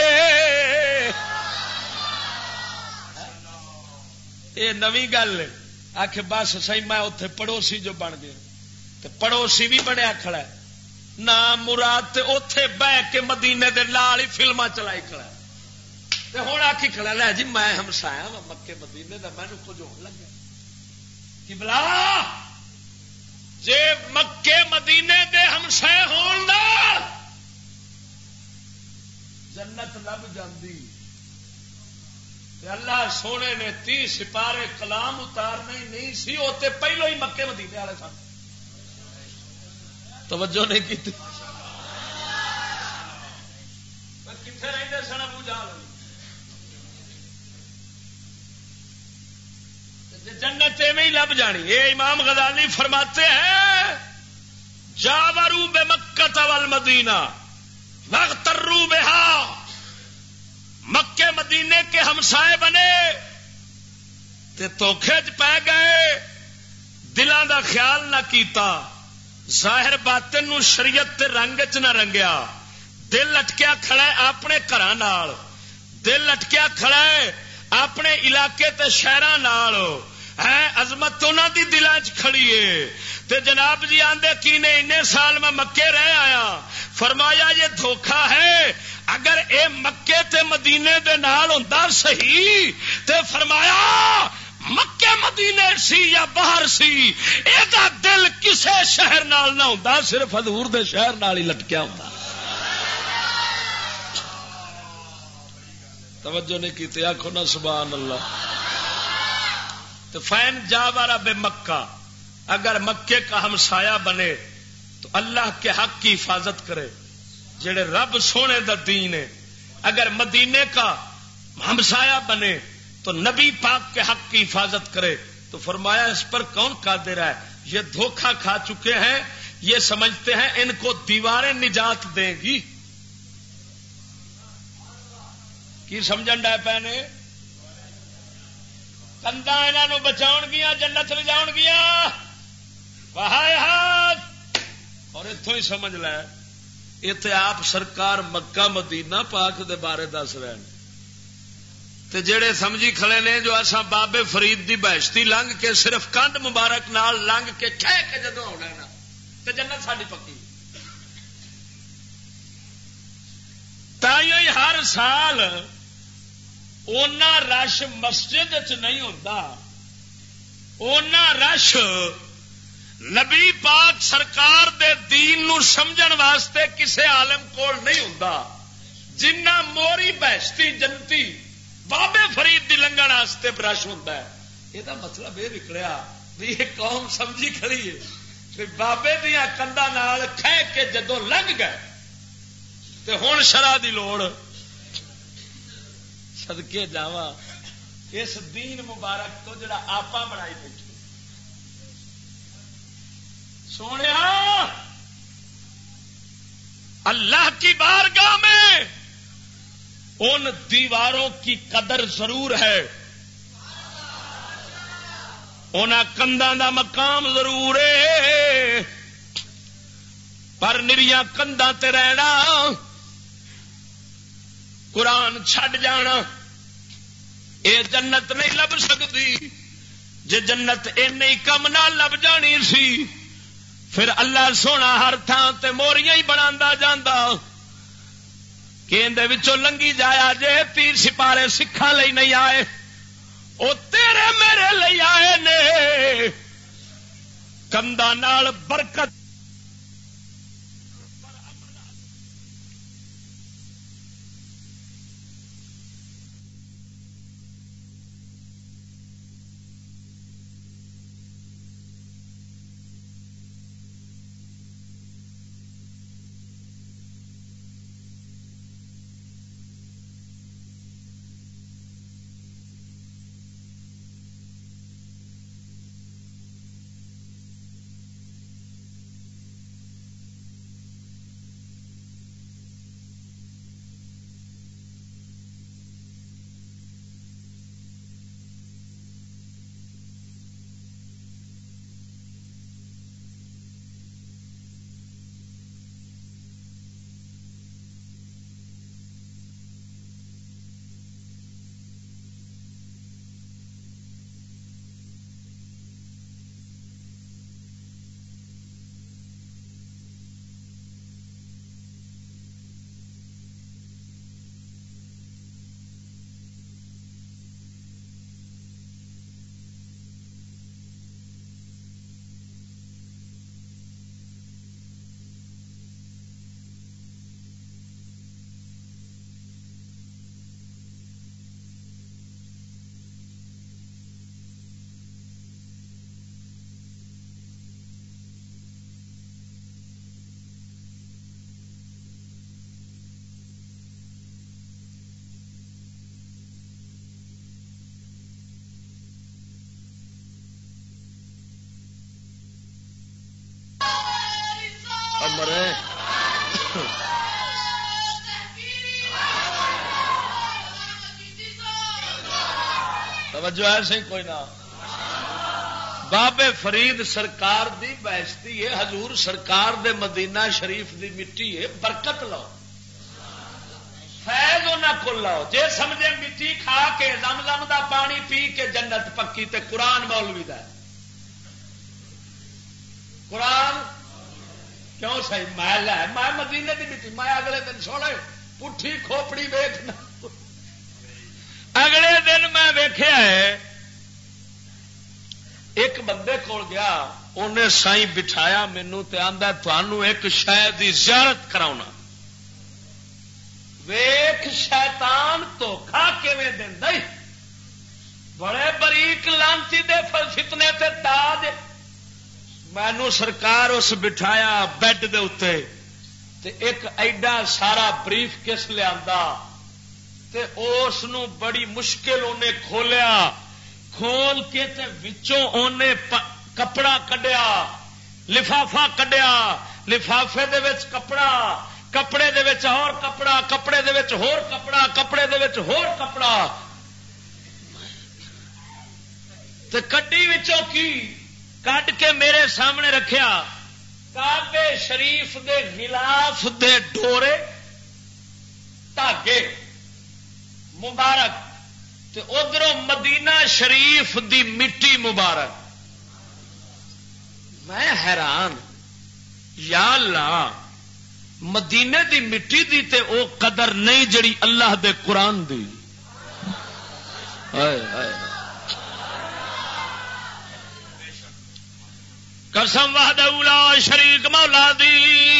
یہ نوی گل آخ بس سی میں اتنے پڑوسی جو بن گیا تے پڑوسی بھی بنیا کھڑا ہے نہ مراد اتے بہ کے مدینے دے نال ہی فلما چلائی کھڑا تے ہوں آخی کھڑا لے جی میں ہمسایا وا مکے مدینے دا مینوں کچھ ہون لگا کہ بلا جے مکے مدینے دے ہمسائے ہون دا جنت لب جاندی اللہ سونے نے 30 سپارے کلام اتارنے نہیں سی ہوتے پہلو ہی مکے مدینے والے سن توجہ نہیں کی کتنے رہتے سن ابو جہل جنت میں ہی لب جانی یہ امام غزالی فرماتے ہیں جاورو بے مکہ والمدینہ واغتروا بہا مکے مدینے کے ہمسائے بنے تے دھوکھے چ پی گئے دلاں دا خیال نہ کیتا ظاہر باطن نو شریعت تے رنگ چ نہ رنگیا دل لٹکیا کھڑا ہے اپنے گھراں نال دل لٹکیا کھڑا ہے اپنے علاقے تے شہراں نال ہے عظمت انہاں دی دلاں چ کھڑی ہے تے جناب جی آندے کینے اتنے سال میں مکے رہ آیا فرمایا یہ دھوکھا ہے اگر اے مکے تے مدینے دے نال ہوندا صحیح تے فرمایا مکے مدینے سی یا باہر سی اے دا دل کسے شہر نال نہ ہوندا صرف حضور دے شہر نال ہی لٹکیا ہوندا توجہ نہیں کیتے آکھو نا سبحان اللہ تو فین جاورا بے مکہ اگر مکے کا ہمسایہ بنے تو اللہ کے حق کی حفاظت کرے جڑے رب سونے دا دین ہے، اگر مدینے کا ہمسایہ بنے تو نبی پاک کے حق کی حفاظت کرے، تو فرمایا اس پر کون قادر ہے؟ یہ دھوکہ کھا چکے ہیں، یہ سمجھتے ہیں ان کو دیواریں نجات دیں گی. کی سمجھن ڈے پے نے؟ کندا انہوں بچاؤ گیا، جنت لے جاؤ گیا. اور اتوں ہی سمجھ لے اتنے آپ سرکار مکہ مدینہ پاک دے بارے دس رہے ہیں، تے جڑے سمجھی کھڑے نے جو اساں بابے فرید دی بہشتی لنگ کے صرف کندھ مبارک نال لنگ کے کہہ کے جدوں آنا نا تے جنت ساڈی پکی. تائیں ہر سال اونا رش مسجد چ نہیں ہوتا، اونا رش نبی پاک سرکار دے دین نو سمجھن واسطے کسے عالم کول نہیں ہوندا جنہ موری بہشتی جنتی بابے فرید دی لنگن واسطے رش ہوندا ہے. یہ مطلب یہ نکلیا بھی یہ قوم سمجھی کھڑی ہے کہ بابے دیا کندا نال کھہ کے جدو لنگ گئے تے ہن شرع دی لوڑ. صدقے جاواں اس دین مبارک تو جڑا آپا بنائی بیٹھے سونے اللہ کی بارگاہ میں ان دیواروں کی قدر ضرور ہے، ان کنداں دا مقام ضرور ہے، پر نریاں کنداں تے رہنا، قرآن چھڈ جانا، اے جنت نہیں لب سکتی. جے جنت اینی کم نہ لب جانی سی پھر اللہ سونا ہر تھان تے موریاں ہی بنا جانا کہ اندے وچوں لنگی جایا جے. تیر سپارے سکھاں لئی نہیں آئے، او تیرے میرے لئی آئے نے. کنداں نال برکت مرے توجہ ہے سی کوئی نہ. بابے فرید سرکار دی بہشتی ہے، حضور سرکار دے مدینہ شریف دی مٹی ہے، برکت لو، فیض انہاں کول لو. جے سمجھے مٹی کھا کے زمزم دا پانی پی کے جنت پکی تے قرآن مولوی دا ہے. قرآن کیوں صحیح محل ہے، میں مدینے دی مٹی، میں اگلے دن سونے پٹھی کھوپڑی ویکھنا، اگلے دن میں ویکھیا ہے ایک بندے کول گیا، انہیں سائیں بٹھایا مینوں تے آندا تھانوں ایک شے دی زیارت کراونا. ویکھ شیطان دھوکھا کیویں دیندا ہے، بڑے بریک لانتی دے فتنے تے تاج. مینوں سرکار اس بٹھایا بیڈ دے اتے تے ایک ایڈا سارا بریف کس لیا تے اس نو بڑی مشکل انہیں کھولیا، کھول کے تے وچوں انہیں کپڑا کڈیا، لفافہ کڈیا، لفافے دے وچ کپڑا، کپڑے دے وچ اور کپڑا، کپڑے دے وچ ہور کپڑا، کپڑے دے وچ ہور کپڑا، تے کڈی وچوں کی کڈ کے میرے سامنے رکھیا، کعبے شریف دے غلاف دے ڈورے دھاگے مبارک تے ادھروں مدینہ شریف دی مٹی مبارک. میں حیران، یا اللہ مدینے دی مٹی دی تے او قدر نہیں جڑی اللہ دے قرآن دی. قسم وحدہ لا شریک مولا دی،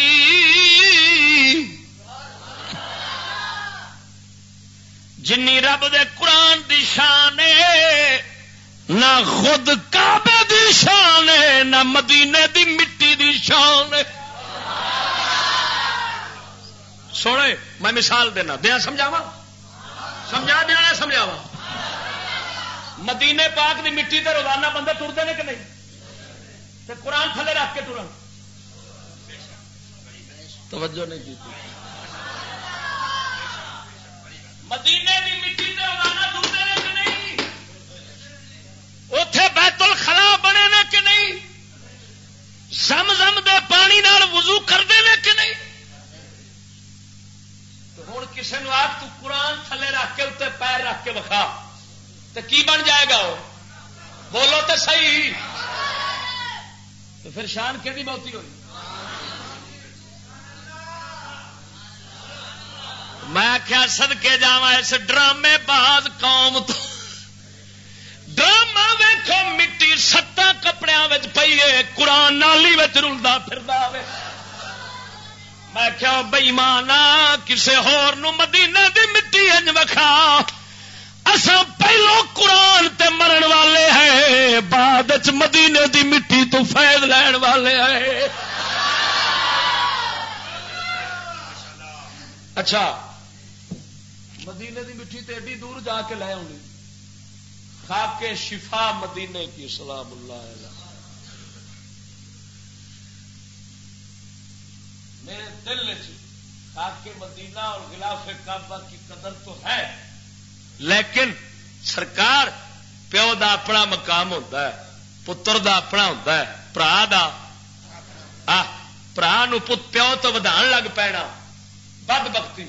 جنی رب دے قرآن دی شان ہے نہ خود کعبے دی شان ہے، نہ مدینے دی مٹی دی شان ہے. سونے میں مثال دینا دیا، سمجھاوا سمجھا دیا سمجھاوا. مدینے پاک دی مٹی تے روزانہ بندے ٹرتے ہیں کہ نہیں؟ تے قرآن تھلے رکھ کے ٹرن، توجہ نہیں کی. مدینے کی مٹی تے روزانہ ٹرتے ہیں کہ نہیں؟ اتے بیت الخلا بنے نے کہ نہیں؟ زمزم دے پانی نال وضو کرتے ہیں کہ نہیں؟ ہوں کسی نے آپ تو قرآن تھلے رکھ کے اتنے پیر رکھ کے وکھا تو کی بن جائے گا؟ وہ بولو تو صحیح. تو پھر شان کہ بہتی ہوئی. میں کیا صدقے جاواں اس ڈرامے باز قوم تو. ڈرامہ ویکھو مٹی ستاں کپڑیاں وچ پئی ہے، قرآن نالی وچ رلدا پھردا وے. میں کیا بے ایمانا کسے ہور نو مدینہ دی مٹی انج وکھا، اساں پہلو قرآن تے مرن والے ہیں، بعد وچ مدینے دی مٹی تو فیض لین والے ہیں. اچھا مدینے دی مٹی تے ایڈی دور جا کے لے آؤں، خاک شفا مدینے کی سلام اللہ علیہ. میرے دل میں خاک مدینہ اور غلاف کعبہ کی قدر تو ہے، لیکن سرکار پیو دا اپنا مقام ہوتا ہے، پتر دا اپنا ہوتا ہے، برا دا برا نو پیو تو ودھان لگ پینا بدبختی.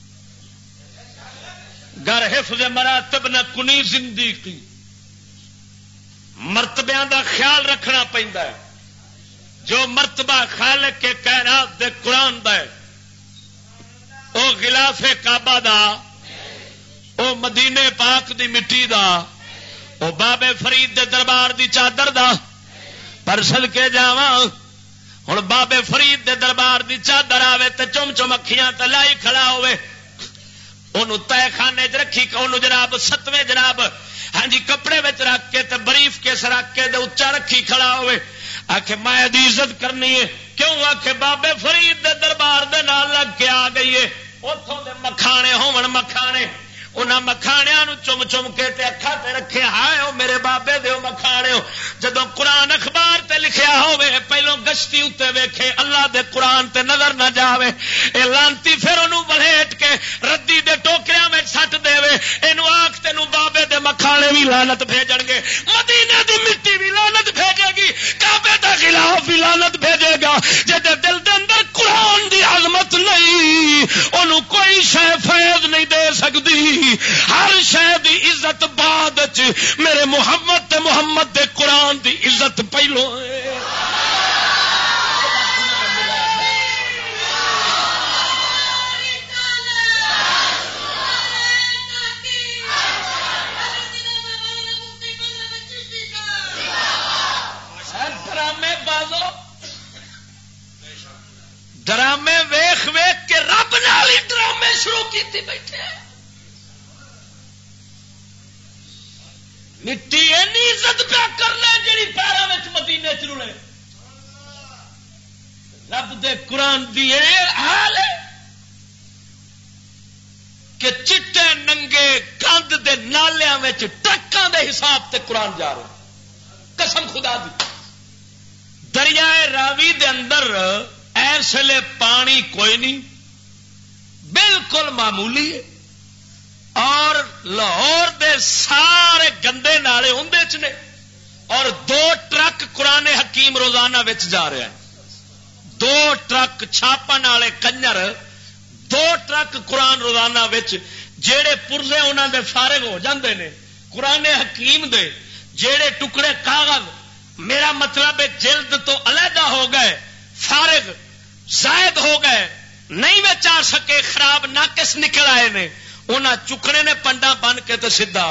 گر حفظ مراتب نہ کنی زندگی، مرتبیاں دا خیال رکھنا پیندا ہے. جو مرتبہ خالق کے کائنات دے قرآن دا ہے، او غلاف کعبہ دا، او مدینے پاک دی مٹی دا، او بابے فرید دے دربار دی چادر دا. پر صدکے جاواں ہن بابے فرید دے دربار دی چادر آوے تے چم چم اکھیاں تے لائی کھڑا ہوئے، انہوں تہ خانے چ رکھی، انہوں جناب ستویں جناب ہاں جی کپڑے وچ رکھ کے تے بریف کیس رکھ کے تے اچا رکھی کھڑا ہوئے. آخ میں دی عزت کرنی ہے، کیوں؟ آخ بابے فرید دے دربار دے نال لگ کے آ گئی ہے، اتوں دے مکھانے ہون مکھانے، انہاں مکھانیاں نو چم چم کے تے اکھا تے رکھے، ہائے او میرے بابے دے مکھانے. جدوں قرآن اخبار تے لکھیا ہوے پہلو گشتی اتے ویکھے، اللہ دے قرآن تے نظر نہ جاوے، اے لانتی پھر انہوں بلھیٹ کے ردی دے ٹوکریاں میں سٹ دے وے، اینو آکھ تینوں بابے دے مکھانے بھی لعنت بھیجن گے، مدینے دی مٹی بھی لعنت بھیجے گی، کعبے دا غلاف بھی لعنت بھیجے گا. جے دے دل دے اندر قرآن دی عظمت نہیں، انہوں کوئی شے فیض نہیں دے سکتی. ہر شے دی عزت بعد چ، میرے محمد تے محمد دے قرآن دی عزت پہلو ہے. ڈرامے بازو ڈرامے ویخ ویخ کے رب نال ہی ڈرامے شروع کیتے بیٹھے. مٹی اینی عزت پیا کرنا جی پیروں میں مدینے چ رلے. رب دے قرآن دی حال ہے کہ چٹے ننگے گند دے نالیاں وچ ٹرکاں دے حساب تے قرآن جا رہا. قسم خدا دی. دریائے راوی دے اندر اس لیے پانی کوئی نہیں، بالکل معمولی ہے، اور لاہور دے سارے گندے نالے اندے چ نے، اور 2 ٹرک قرآن حکیم روزانہ وچ جا رہا ہے. 2 ٹرک چھاپن والے کنجر 2 ٹرک قرآن روزانہ وچ جیڑے پرزے انہاں دے فارغ ہو جاندے نے قرآن حکیم دے جیڑے ٹکڑے کاغذ، میرا مطلب جلد تو علیحدہ ہو گئے، فارغ زائد ہو گئے، نہیں بچ آ سکے، خراب ناقص نکل آئے نے، انہاں چکنے نے پنڈا بن کے تو سیدھا.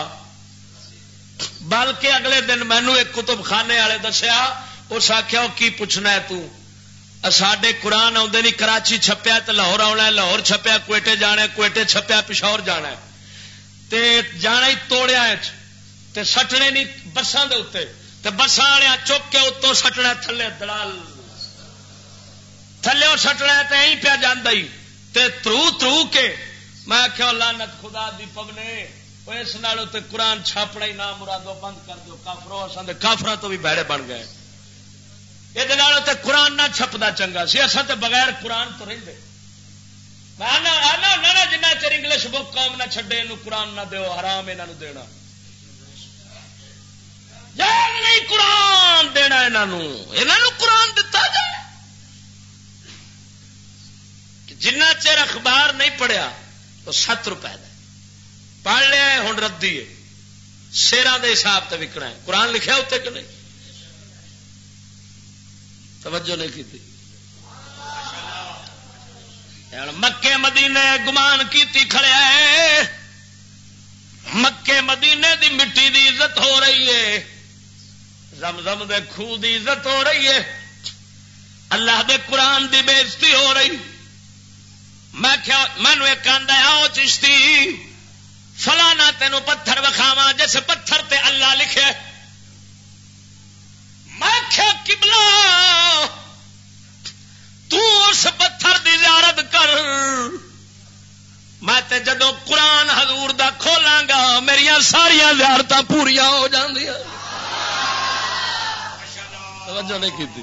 بلکہ اگلے دن مینو ایک کتب خانے والے دسیا، اس آخیا کی پوچھنا ہے تو، ساڈے قرآن آدھے نہیں، کراچی چھپیا تو لاہور آنا ہے، لاہور چھپیا کوئٹے جانا ہے، کوئٹے چھپیا پشاور جانا ہے، تے جانا ہی توڑیا تے سٹنے نہیں بساں دے اوتے، تے بساں والے چک کے اتوں سٹنا تھلے دلال تھلے سٹنا تے ایں پیا جاندا ہی تے ترو کے. میں آخیا لعنت خدا دی پونے، اس نال تے قرآن چھاپنا ہی نہ مرادو بند کر دو، کافرو اساں دے کافراں تو بھی بہڑے بن گئے. یہ قرآن نہ چھپتا چنگا سی، اصل تو بغیر قرآن تو رہتے. جنہ چر انگلش بک قوم نہ چھڈے یہ قرآن نہ دیو، حرام یہاں دینا، نہیں قرآن دینا یہاں قرآن دتا جائے. جنہ چر اخبار نہیں پڑھیا تو 7 روپے پڑھ لیا ہوں ردی ہے، شیران دے حساب سے وکنا ہے. قرآن لکھا اتنے کہ نہیں؟ توجہ نہیں کی تھی. مکے مدینے گمان کیتی کھڑیا ہے، مکے مدینے دی مٹی دی عزت ہو رہی ہے، زمزم دے خوہ دی عزت ہو رہی ہے، اللہ دے قرآن دی بے عزتی ہو رہی. میں کیا مینو ایک آندا آؤ چشتی فلانا تینوں پتھر وکھاواں جس پتھر تے اللہ لکھے. میں کیا قبلہ تو اس پتھر دی زیارت کر، میں تے جدو قرآن حضور دا کھولاں گا میریاں ساریاں زیارتاں پوریاں ہو جاندیاں. توجہ نہیں کی.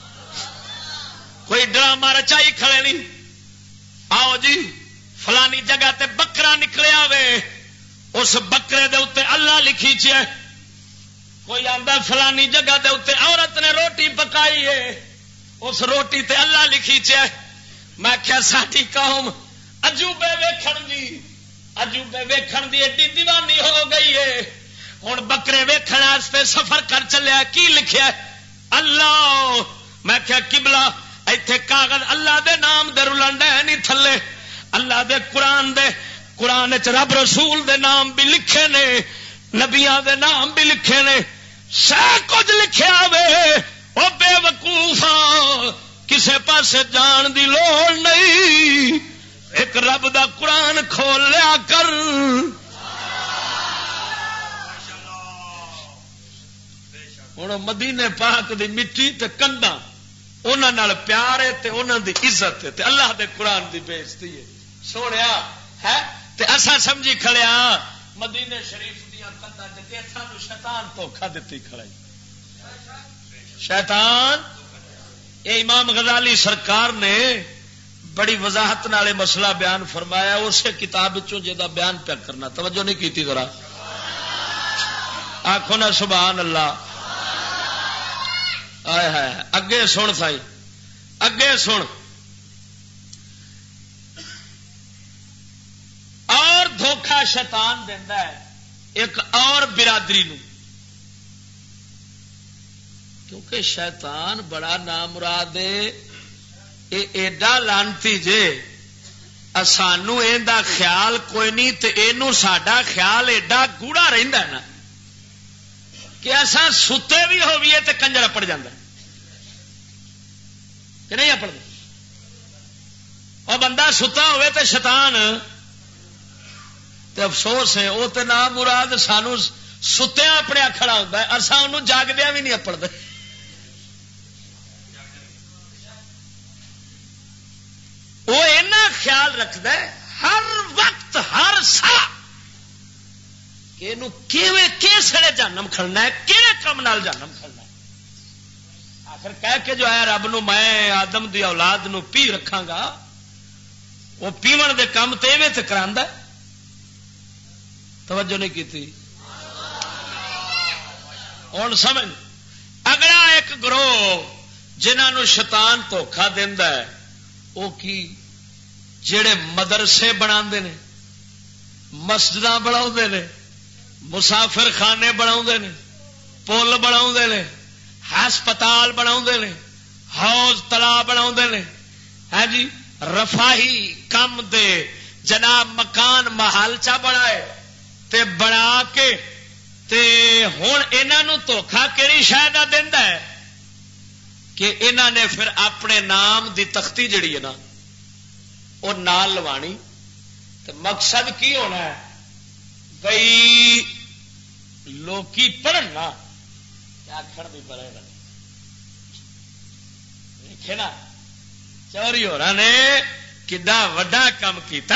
کوئی ڈرامہ رچائی کھڑے نہیں. آؤ جی فلانی جگہ تے بکرا نکلیا وے، اس بکرے دے اتنے اللہ لکھی چے. کوئی آندا فلانی جگہ دے اتنے عورت نے روٹی پکائی ہے، اس روٹی تے اللہ لکھی چے. میں کیا ساری قوم عجوبے ویکھن دی ایڈی دیوانی ہو گئی ہے. ہن بکرے ویکھن واسطے سفر کر چلیا، کی لکھیا اللہ. میں کیا قبلہ ایتھے کاغذ اللہ دے نام دے رلنڈے نہیں تھلے، اللہ دے قرآن چ رب رسول دے نام بھی لکھے نے، نبیاں دے نام بھی لکھے نے، سب کچھ لکھیا وے. او بے وقوفا کسے پاسے جان دی لوڑ نہیں، ایک رب دا قرآن کھول لیا کر. ہوں مدینے پاک دی مٹی تے کنڈا انہاں نال پیار ہے تے انہاں دی عزت ہے تے اللہ دے قرآن دی بے عزتی ہے. سونیا ہے تے اساں سمجھی کھڑیا مدینے شریف دیاں کنڈاں تے اساں نوں شیطان دھوکھا دتی کھڑا. شیطان اے امام غزالی سرکار نے بڑی وضاحت نال مسئلہ بیان فرمایا اسے کتاب وچوں جے دا بیان پیا کرنا. توجہ نہیں کیتی ذرا آکھو نا سبحان اللہ. آئے ہائے اگے سن سائی اگے سن. اور دھوکھا شیطان دیندا ہے ایک اور برادری نو، کیونکہ شیطان بڑا نامراد ہے، ایڈا لانتی جے سانو ایندا خیال کوئی نہیں تے اینو ساڈا خیال ایڈا گوڑا رہندا ہے نا کہ ایسا ستے بھی ہوئیے تے کنجر اپڑ جاندہ کہ نہیں اپڑ دے. اور بندہ ستا ہوئے تے شیطان تے افسوس ہے وہ تے نام مراد سانو ستیا اپنے کھڑا ہوتا ہے، اساں انہوں جاگدیا بھی نہیں اپڑ دے. خیال رکھتا ہے ہر وقت ہر سا کہ کیسے جانم کھڑنا ہے، کہڑے کام نال جانم کھڑنا ہے. آخر کہہ کے جو ہے رب نو میں آدم دی اولاد نو پی رکھاں گا، وہ پیون دے کام تے ایویں تے کراندا ہے. توجہ نہیں کی تھی. ہوں سمجھ اگلا ایک گروہ جنہوں شیطان دھوکھا دیندا ہے وہ کی جڑے مدرسے بنا نے، مسجد بنا نے، مسافر خانے بنا نے، پل بنا نے، ہسپتال بنا نے، حوض تلا بنا نے، ہے جی رفاہی کم دے جناب مکان محل چا بنائے تے بنا کے تے ہوں انہوں دھوکھا کہڑی شاید دینا ہے کہ انہوں نے پھر اپنے نام دی تختی جڑی ہے نا وہ نال لوانی. تو مقصد کی ہونا ہے بھئی لوکی پڑھنا آخر بھی پڑھے گا دیکھے نا چوری ہو رہا نے کڈا وڈا کام کیتا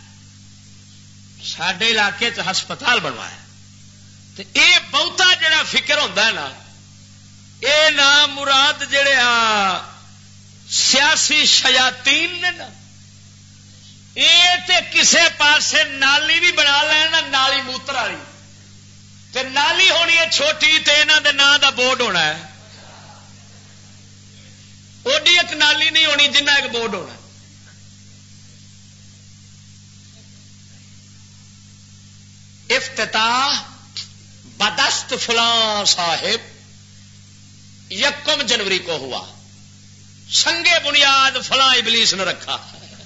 ساڈے علاقے چ ہسپتال بنوایا. اے بہتا جڑا فکر ہوتا ہے نا اے نام مراد جڑے سیاسی شیاطین نے نا تے کسے پاسے نالی بھی بنا لینا، نالی موتر والی تے نالی ہونی ہے چھوٹی تے انہاں دے نام دا بورڈ ہونا ہے. اوڈی ایک نالی نہیں ہونی جنہ ایک بورڈ ہونا ہے. افتتاح بدست فلاں صاحب 1 جنوری کو ہوا، سنگے بنیاد فلاں ابلیس نے رکھا.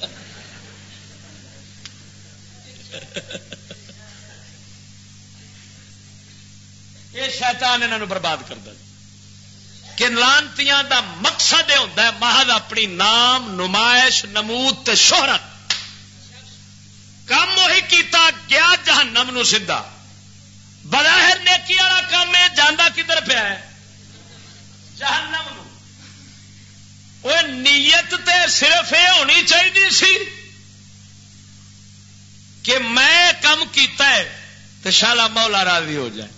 یہ شیطان انہوں برباد کر دے کہ لانتیاں دا مقصد یہ ہوتا ہے محض اپنی نام نمائش نمود تے شہرت. کام وہی کیتا گیا جہنم نو سیدھا. بظاہر نیکی والا کام ہے جانا کدھر پیا ہے جہنم نو. وہ نیت تے صرف یہ ہونی چاہیے سی کہ میں کم کیتا ہے تو شالا مولا راضی ہو جائے.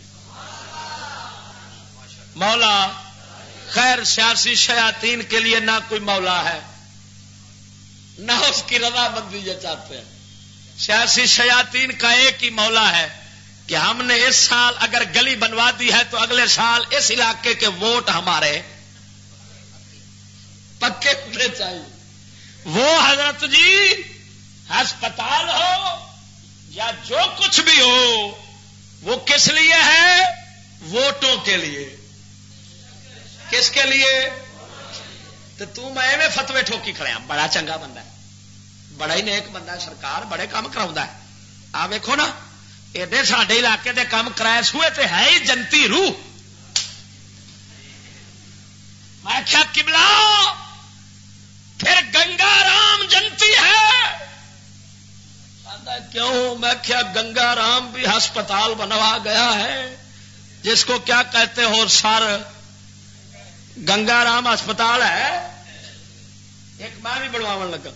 مولا خیر سیاسی شیاطین کے لیے نہ کوئی مولا ہے نہ اس کی رضا مندی یہ چاہتے ہیں. سیاسی شیاطین کا ایک ہی مولا ہے کہ ہم نے اس سال اگر گلی بنوا دی ہے تو اگلے سال اس علاقے کے ووٹ ہمارے پکے ہونے چاہیے. وہ حضرت جی ہسپتال ہو یا جو کچھ بھی ہو وہ کس لیے ہے؟ ووٹوں کے لیے. کس کے لیے؟ تو میں فتوے ٹھوکی کھڑے ہیں بڑا چنگا بندہ ہے، بڑا ہی نیک بندہ ہے، سرکار بڑے کام کرا ہے. آ ویکھو نا ایڈے ساڈے علاقے دے کام کرائے سوئے تے ہے ہی جنتی روح. میں کیا قبلہ پھر گنگا رام جنتی ہے؟ کیوں؟ میں کیا گنگا رام بھی ہسپتال بنوا گیا ہے جس کو کیا کہتے ہو سر گنگا رام ہسپتال ہے. ایک میں بھی بنوا لگا،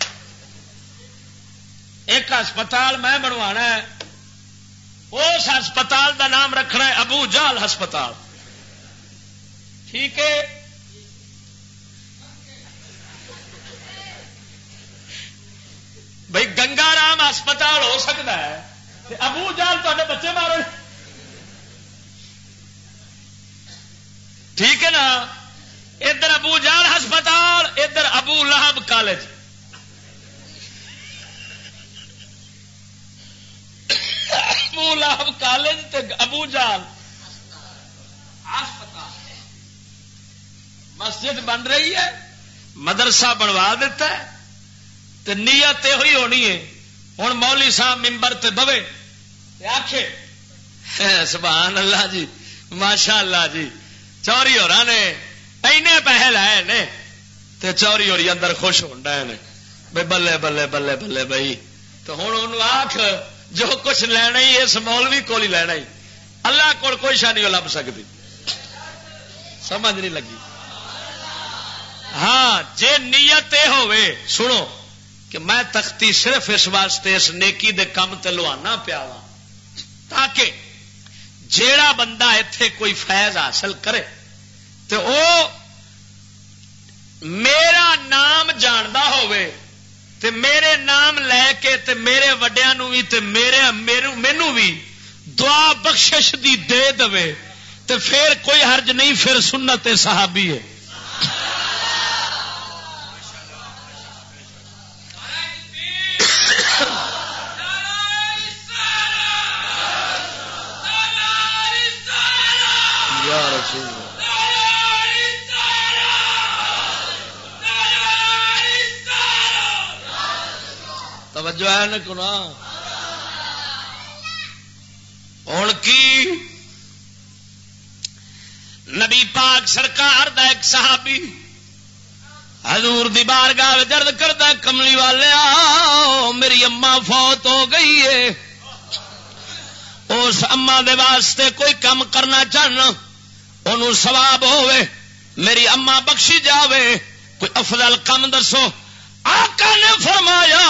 ایک ہسپتال میں بنوانا ہے. اس ہسپتال دا نام رکھنا ہے ابو جال ہسپتال. ٹھیک ہے؟ بھائی گنگا رام ہسپتال ہو سکتا ہے ابو جال تے بچے مارے. ٹھیک ہے نا؟ ادھر ابو جال ہسپتال، ادھر ابو لہب کالج. ابو لہب کالج تے ابو جال ہسپتال. مسجد بن رہی ہے، مدرسہ بنوا دیتا ہے تے نیت یہ ہوئی ہونی ہے. ہوں مولی صاحب ممبر تے بوے آخے سبحان اللہ جی ماشاء اللہ جی چوری ہو رہا نے اینے پیسے لائے نے تے چوری ہو رہی اندر خوش ہو رہے ہیں بھائی بلے بلے بلے بلے بھائی. تو ہوں انہوں آخ جو کچھ لینا ہی اس مولوی کو ہی لینا ہی، اللہ کو کوئی شاہ نہیں لب سکتی. سمجھ نہیں لگی؟ ہاں جے نیت یہ ہوئے سنو کہ کہ میں تختی صرف اس واسطے اس نیکی دے کم تے لوانا پیا وا تاکہ جیڑا بندہ ایتھے کوئی فیض حاصل کرے تے او میرا نام جاندا ہوئے تے میرے نام لے کے تے میرے وڈیاں نو بھی تے مینوں بھی دعا بخشش دی دے دے تے پھر کوئی حرج نہیں، پھر سنت صحابی ہے. توجہ ہے نا کنا ہوں کی نبی پاک سرکار دا ایک صحابی حضور دی بارگاہ درد کردا کملی والے میری اما فوت ہو گئی ہے، اس اما دے واسطے کوئی کم کرنا چاہنا انہوں ثواب ہوئے، میری اما بخشی جاوے، کوئی افضل کم دسو. آقا نے فرمایا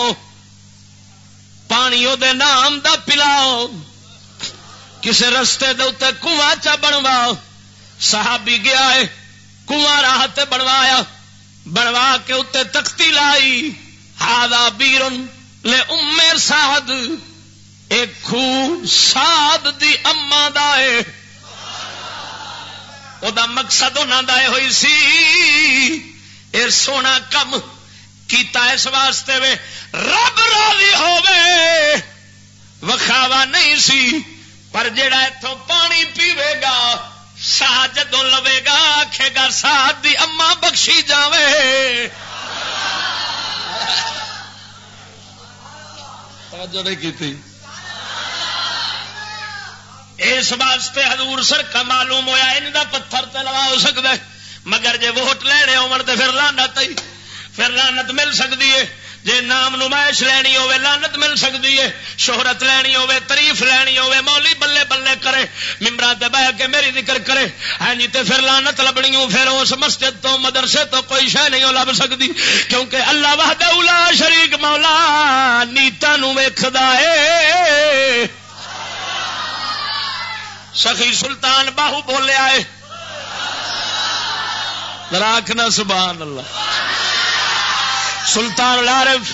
پانی او دے نام دا پلاؤ، کسے رستے دے اوتے کنواں چا بنواؤ. صحابی گیا ہے کنواں راہ تے بنوا کے اوتے تختی لائی، ہاذا بیرن لے ام سعد، ایک کھو سعد دی اما دا ہے. او دا مقصد انہاں دا ہوئی سی اے سونا کم کیتا اس واسطے وے رب راضی ہوے، وکھاوا نہیں سی. پر جیڑا ایتھوں پانی پیوے گا سا جدوں لوے گا آکھے گا سعد دی اما بخشی جاوے. توجہ نہیں کیتی. اس واسطے حضور سر کا معلوم ہویا ان دا پتھر تے لوا ہو سکدا ہے، مگر جے ووٹ لینے ہون تے پھر لعنت ہی، پھر لعنت مل سکتی ہے. جے نام نمائش لینی ہوے لعنت مل سکتی ہے، شہرت لینی ہوے تعریف لینی ہوے مولی بلے بلے کرے ممبراں تے بیٹھ کے میری ذکر کرے ہاں جی تے پھر لعنت لبنی ہو. پھر اس مسجد تو مدرسے تو کوئی شے نہیں لب سکتی، کیونکہ اللہ وحدہ لا شریک مولا نیتاں نو ویکھدا ہے. سخی سلطان باہو بولیا ہے راکھنا سبحان اللہ. سلطان العارف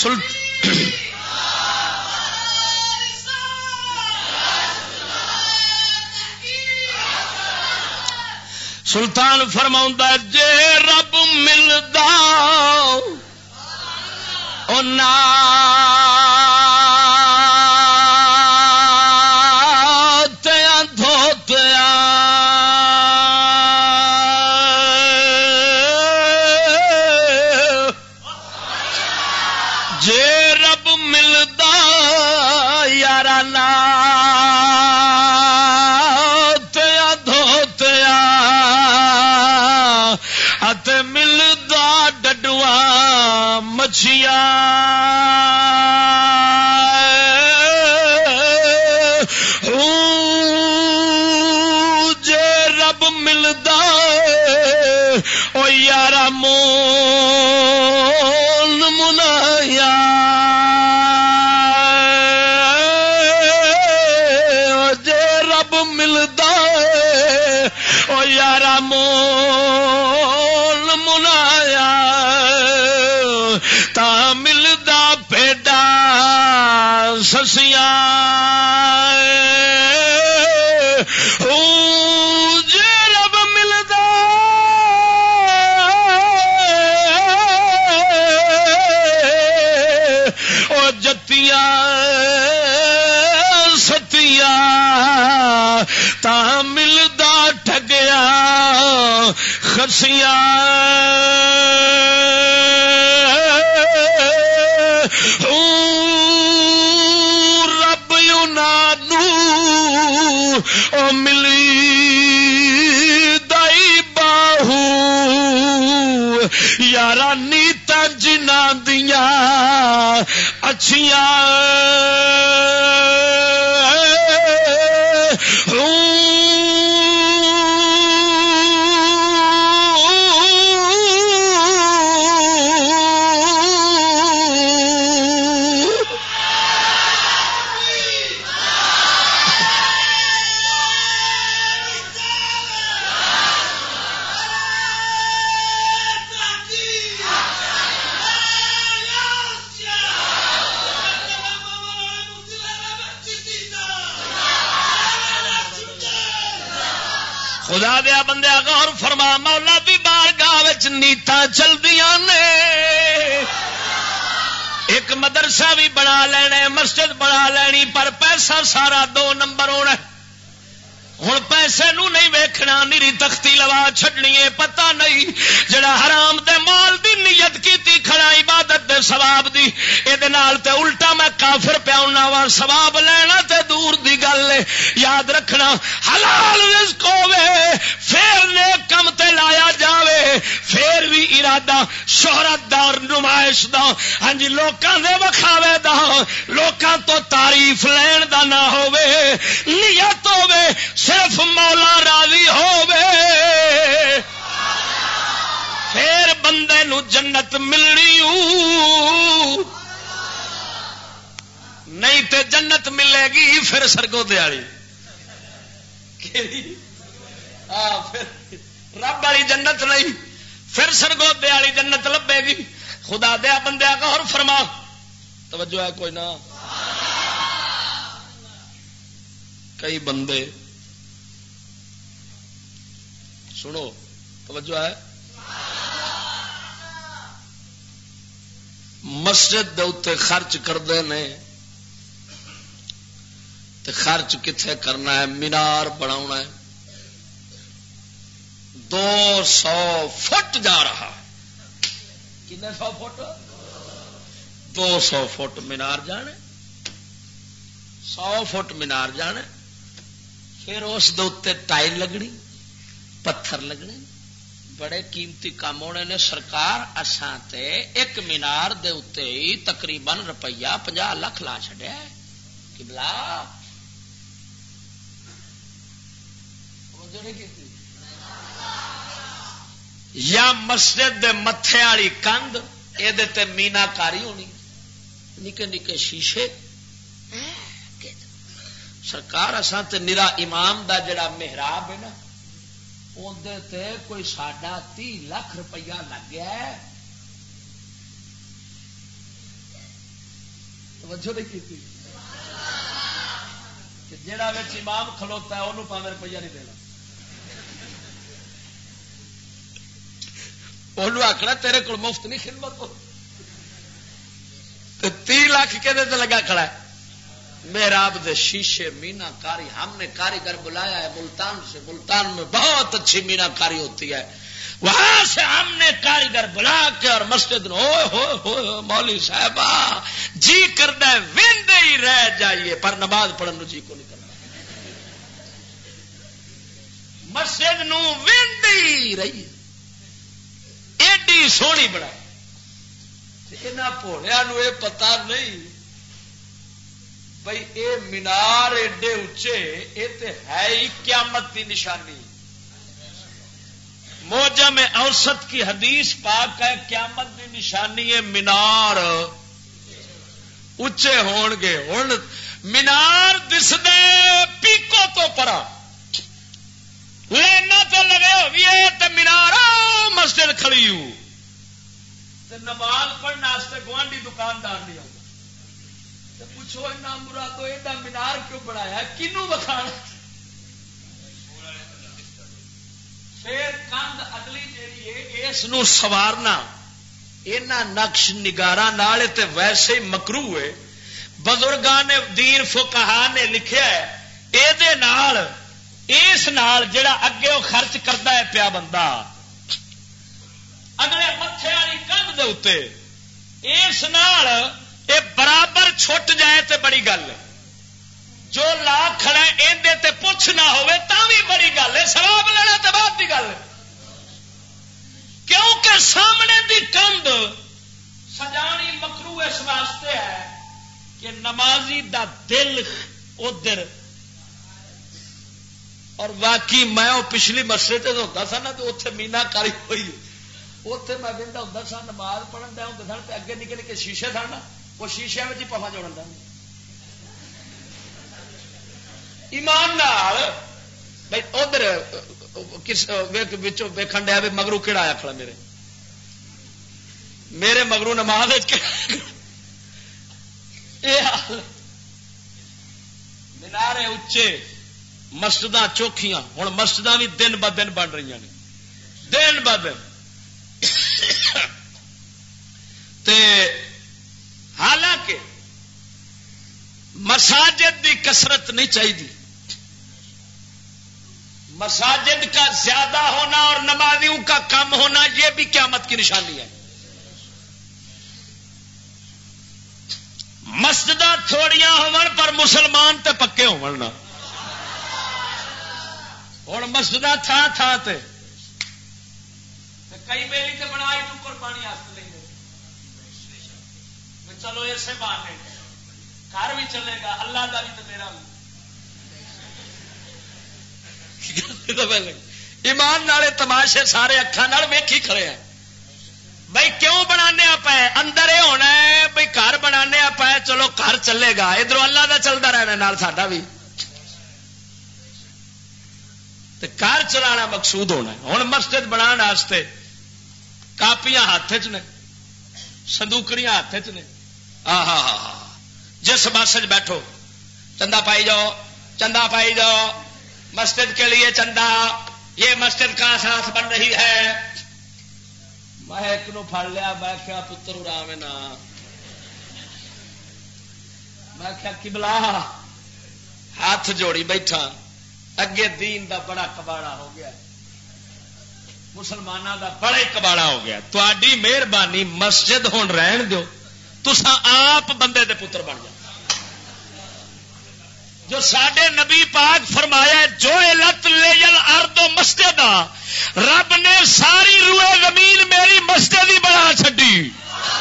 سلطان فرماؤندا جے رب ملدا او نا مچھیاں جے رب ملدا او یارا مون منایا جے رب ملدا او یارا مون منایا تا ملدا پیڈا سسیاں جے رب ملدا او جتیاں ستیاں تا ملدا ٹھگیا خسیاں رب یونانو او ملی دائی باہو یارا نیتا جنا دیا اچھیاں خدا دیا بندے غور فرما، مولا دی بارگاہ وچ نیتاں چلدیاں نے، ایک مدرسہ بھی بنا لینا، مسجد بنا لینی، پر پیسہ سارا 2 نمبر ہونا۔ ہوں پیسے نو نہیں ویکھنا، نیری تختی لوا چھڈنی ہے، پتہ نہیں جڑا حرام دے مال دی نیت کیتی کھڑا عبادت دے ثواب دی، اے نال تے الٹا میں کافر پیاؤنا وا، ثواب لینا تے دور دی گل ہے۔ یاد رکھنا حلال رزق ہوے پھر نیک کم تے لایا جاوے، پھر بھی ارادہ شہرت دا، نمائش دا، ہاں جی لوکاں دے وکھاوے دا، لوکاں تو تعریف لین دا نہ ہوے، نیت ہوے صرف مولا راضی ہووے، پھر بندے نو جنت ملنی، نہیں تے جنت ملے گی پھر سرگودے والی، پھر رب والی جنت نہیں، پھر سرگودے والی جنت لبے گی۔ خدا دیا بندے غور فرما، توجہ ہے کوئی نہ؟ کئی بندے سنو، توجہ ہے، مسجد دے اوتے خرچ کرتے ہیں، تے خرچ کتنے کرنا ہے؟ مینار بناونا ہے، 200 فٹ جا رہا، کتنے 100 فٹ؟ 200 فٹ مینار جانے، 100 فٹ مینار جانے، پھر اس دے اوتے ٹائل لگنی، پتھر لگنے، بڑے قیمتی کام ہونے نے۔ سرکار اساں تے ایک مینار دے اتے ہی تقریباً روپیہ 50 لاکھ لا چھڈیا ہے۔ قبلہ یا مسجد دے متھے والی کندھ یہ تے مینا کاری ہونی، نکے نکے شیشے، سرکار اساں تے نرا امام دا جڑا محراب ہے نا تے کوئی 30 لاکھ روپیہ لگ گیا ہے۔ توجہ نہیں کی تھی کہ جڑا وچ امام کھلوتا ہے انہوں پاویں روپیہ نہیں دینا، انہوں آخنا تیرے کو مفت نہیں خدمت ہو، 30 لاکھ کے دے لگا کھڑا ہے۔ محراب دے شیشے مینا کاری، ہم نے کاریگر بلایا ہے ملتان سے، ملتان میں بہت اچھی مینا کاری ہوتی ہے، وہاں سے ہم نے کاریگر بلا کے اور مسجد ہو مولوی صاحبہ جی کرنا ہے ویندے ہی رہ جائیے، پر نماز پڑھن جی کو نہیں کرنا، مسجد نو ویندے ہی رہیے، ایڈی سونی بنا۔ انہاں بھولیا نو یہ پتا نہیں بھائی اے مینار ایڈے اچے، یہ تو ہے ہی قیامت کی نشانی۔ موجم اوسط کی حدیث پاک ہے قیامت کی نشانی ہے مینار اچے ہون گے۔ ہن مینار دس دے پیکو تو پرا لینا تو لگے ہوئی تے مینار مسجد کھڑی ہو تے نماز پڑھنے واسطے گوانڈی دکاندار نہیں آتا، پوچھو اینا مرادو ایڈا مینار کیوں بنایا، کنوں بکھانا؟ پھر کندھ اگلی جیڑی ہے اس نو سوارنا اینا نقش نگاراں نال تے ویسے ہی مکروہ ہے۔ بزرگاں نے دین فقہا نے لکھیا ہے اے دے نال اس نال جڑا اگے وہ خرچ کرتا ہے پیا بندہ اگلے متھے والی کندھ دے اوتے اس نال اے برابر چھٹ جائے تے بڑی گل ہے، جو لا کھڑا اندے تے پوچھ نہ ہوئے تاں بھی بڑی گل ہے، ثواب لینا تے بعد دی گل ہے، کیونکہ سامنے دی کندھ سجانی مکروہ اس واسطے ہے کہ نمازی دا دل ادھر، اور واقعی میں وہ پچھلی مسجد سے ہوتا سا نا تو اتنے مینا کاری ہوئی، اتنے میں بہتا ہوتا سا نماز پڑھن دیا ہوتے سن اگے نکے نکے شیشے سن، وہ شیشے میں پفا جوڑن دیا ایمان نال بھائی ادھر ویکن ڈیا بھی مگرو کہڑا آیا کھڑا میرے مگرو نماز یہ حال مینارے اچے مسجد چوکھیاں ہوں مسجد بھی دن ب دن بن رہی ہیں دن ب دن حالانکہ مساجد کی کثرت نہیں چاہیے مساجد کا زیادہ ہونا اور نمازیوں کا کم ہونا یہ بھی قیامت کی نشانی ہے مسجد تھوڑیاں ہون پر مسلمان تے پکے ہون نا ہوں مسجد تھان تھان تے کئی بیلی تے بنائی تو قربانی ہاتھ لیں گے چلو اسے بہانے گھر بھی چلے گا اللہ کا بھی تو میرا بھی ایمان نالے تماشے سارے اکھان ویکھی کھڑے ہیں بھائی کیوں بنانے پے اندر یہ ہونا ہے بھائی گھر بنانے پے چلو گھر چلے گا ادھر اللہ کا چلتا رہنا نال ساڈا بھی گھر چلانا مقصود ہونا ہے ہوں مسجد بنانے واسطے کاپیاں ہاتھ چ نے سندوکڑیاں ہاتھ چ نے جس بس بیٹھو چندہ پائی جاؤ چندہ پائی جاؤ مسجد کے لیے چندہ یہ مسجد کا ساتھ بن رہی ہے میں ایک نو پھڑ لیا میں کیا پتر ارام نا میں کیا قبلہ ہاتھ جوڑی بیٹھا اگے دین دا بڑا کباڑا ہو گیا مسلمانوں دا بڑا ہی کباڑا ہو گیا تہاڈی مہربانی مسجد ہون رہن دیو تساں آپ بندے دے پتر بن جاؤ جو ساڈے نبی پاک فرمایا جو لت لیل ارض مسجد رب نے ساری روئے زمین میری مسجد ہی بنا چڈی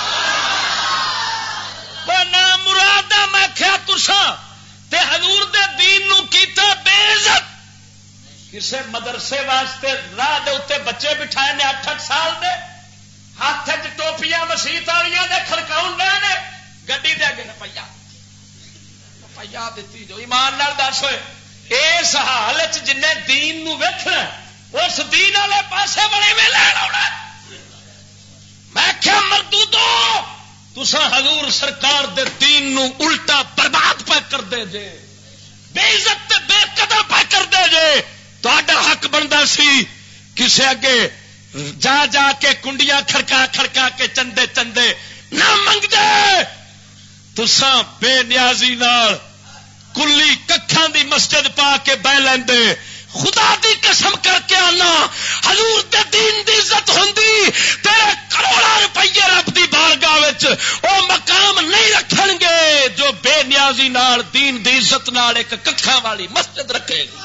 نہ مراد میں کیا تساں تے حضور دے دین نو کیتا بے عزت کسے مدرسے واسطے راہ دے اتنے بچے بٹھائے نے 8-8 سال دے ہاتھ چ ٹوپیاں مسیت والیاں دے کھڑکاؤں نے گڈی دے اگے روپیہ روپیہ دیتی جو ایمان نال دس ہوئے اس حال جن دین نو ویکھنا اس دین والے پاسے بڑے میں لین آنا میں کیا مردودو تساں حضور سرکار دے دین نو الٹا برباد پہ کر دے جے بے عزت تے بے قدر پہ کر دے جے تہاڈا حق بندا سی کسے اگے جا جا کے کنڈیاں کھڑکا کھڑکا کے چندے چندے نہ منگ دے تساں بے نیازی نال کلی ککھاں دی مسجد پا کے بہ لیندے خدا دی قسم کر کے آنا حضور دے دین دی عزت ہوندی تیرے کروڑا روپیے رب دی بارگاہ وچ او مقام نہیں رکھن گے جو بے نیازی نال دین دی عزت نال ایک ککھاں والی مسجد رکھے گی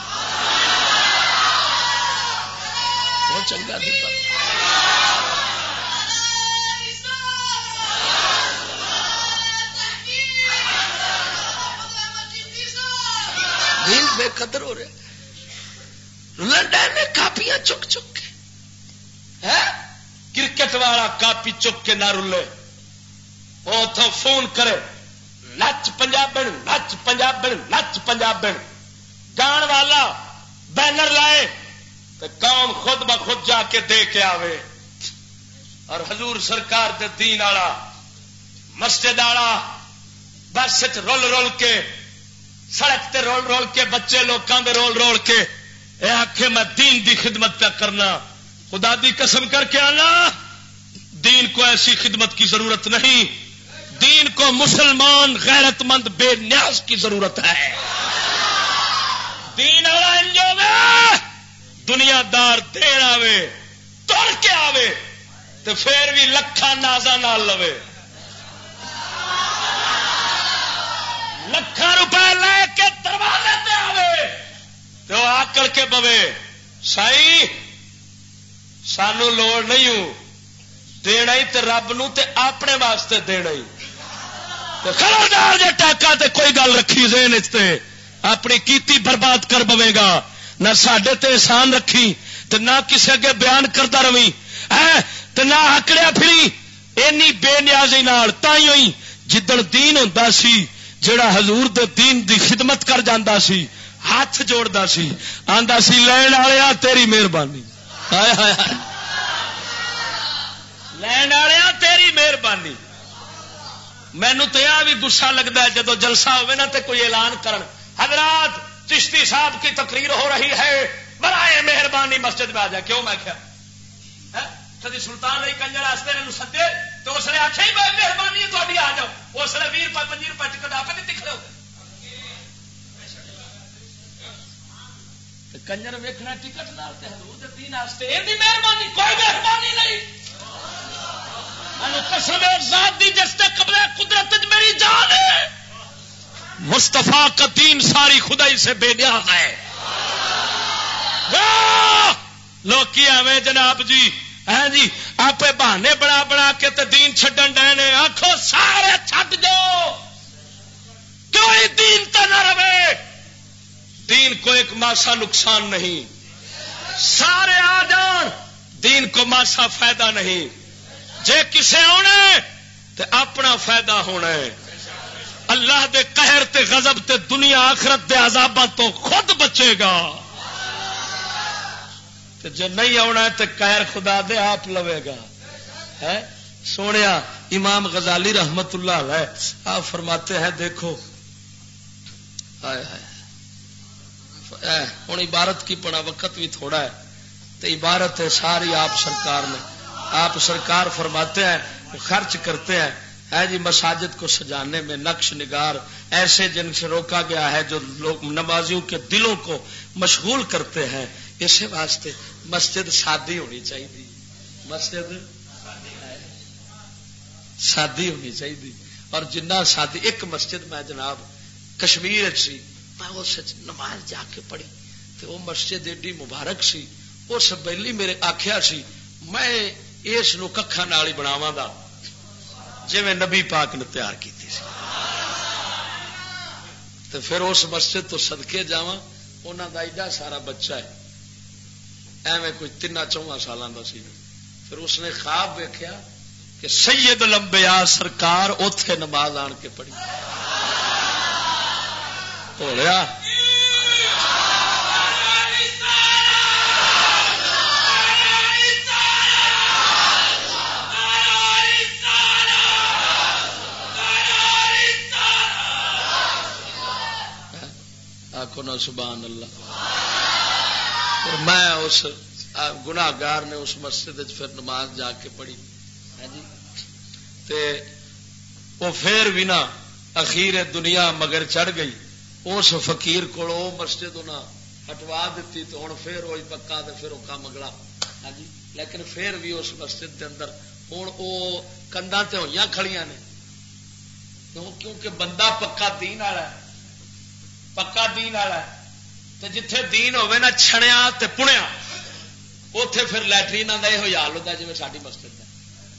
بہت چنگا دیتا دین بے قدر ہو رہے لنڈن میں کاپیاں چک چک کے کرکٹ والا کاپی چک کے نہ رلے وہ تو فون کرے نچ پنجابن نچ پنجابن نچ پنجابن گان والا بینر لائے تو قوم خود بخود جا کے دے کے آوے اور حضور سرکار دے دین والا مسجد والا بس رول رول کے سڑک تے رول رول کے بچے لوگوں دے رول رول کے اے آخے میں دین دی خدمت پہ کرنا خدا دی قسم کر کے آنا دین کو ایسی خدمت کی ضرورت نہیں دین کو مسلمان غیرت مند بے نیاز کی ضرورت ہے دین والا انجو میں دنیا دار دین آوے توڑ کے آوے تو پھر بھی لکھاں نازاں نال لوے لکھاں روپے لے کے دروازے تے آوے تو آکڑ کے بوے سائی سانو لوڑ نہیں ہوں دینا ہی تے رب نو تے اپنے واسطے دینا ہی خبردار جے ٹاکا تے کوئی گل رکھی ذہن تے اپنی کیتی برباد کر بوے گا نہ ساڈے تے احسان رکھی تے نہ کسے اگے بیان کردا رہی تے نہ آکڑیا پھری اینی بے نیازی نال تائیں ہوئی جدن دین ہوندا سی جڑا حضور دے دین دی خدمت کر جاندا سی ہاتھ جوڑدا سی آندا سی لین والیا تیری مہربانی ہائے ہائے لین والیا تیری مہربانی مینوں تے آ بھی گسا لگدا ہے جدوں جلسہ ہوے نا تے کوئی اعلان کرن حضرات چشتی صاحب کی تقریر ہو رہی ہے، برائے مہربانی مسجد میں آ جائے. کیوں؟ میں کیا کدی سلطان علی کنجر واسطے سدے تو اس نے آخیا ہی مہربانی تھوڑی آ جاؤ. اس نے 20 روپئے 25 روپئے ٹکٹ آپ نہیں دکھ رہے کنجر ویکھنا ٹکٹ نال تے حضور دے دین واسطے ایندی مہربانی کوئی مہربانی نہیں. قسم ذات دی جس تے قبل قدرت میری جان ہے، مصطفیٰ کا دین ساری خدائی سے بے نیاز ہے. لوگ کیا میں جناب جی ہیں جی آپ بہانے بنا بنا کے تے دین چھڈن ڈے نے. آخو سارے چھڈ جاؤ، کوئی دین تے نہ رہے. دین کو ایک ماسا نقصان نہیں، سارے آ جان، دین کو ماسا فائدہ نہیں. جے کسے آنا تے اپنا فائدہ ہونا ہے. اللہ دے قہر تے غضب تے دنیا آخرت دے عذاباں تو خود بچے گا. تے جے نہیں آنا تے قہر خدا دے آپ لوے گا. سونیا امام غزالی رحمت اللہ علیہ آپ فرماتے ہیں دیکھو ہوں عبارت کی پڑا وقت بھی تھوڑا ہے تو عبارت ہے ساری آپ سرکار نے. آپ سرکار فرماتے ہیں خرچ کرتے ہیں ہے جی مساجد کو سجانے میں نقش نگار ایسے جن سے روکا گیا ہے جو لوگ نمازیوں کے دلوں کو مشغول کرتے ہیں. اسی واسطے مسجد سادی ہونی چاہیے، مسجد سادی ہونی چاہیے. اور جنہ سادی ایک مسجد میں جناب کشمیر سی میں اس نماز جا کے پڑھی تو وہ مسجد ایڈی مبارک سی. اس بیلی میرے آخیا سی میں اس نو ککھاں نال ہی بناواں گا جی میں نبی پاک نے تیار کی سی. تو پھر اس مسجد تو صدقے جاواں انہاں دا ایڈا سارا بچہ ہے ایویں کوئی 3-4 سالاں دا سی. پھر اس نے خواب ویکھیا کہ سید الانبیاء سرکار اوتھے نماز آن کے پڑھی. بولیا آخو نا سبحان اللہ. اور میں اس گناہگار نے اس مسجد پھر نماز جا کے پڑھی جی تے وہ پھر بھی نہ اخیر دنیا مگر چڑھ گئی. اس فقیر کو مسجد انہیں ہٹوا دیتی تو ہوں پھر وہی پکا تو پھر وہ کام اگلا ہاں جی. لیکن پھر بھی اس مسجد کے اندر ہوں وہ کنداں تے ہوئیاں کھڑیاں نے کیونکہ بندہ پکا دین والا ہے، پکا دین والا ہے. تے جتھے دین ہوے نا چھڑیا تے پڑیا اوتھے پھر لیٹرین کا یہ حال ہوتا جی ساری مسجد ہے.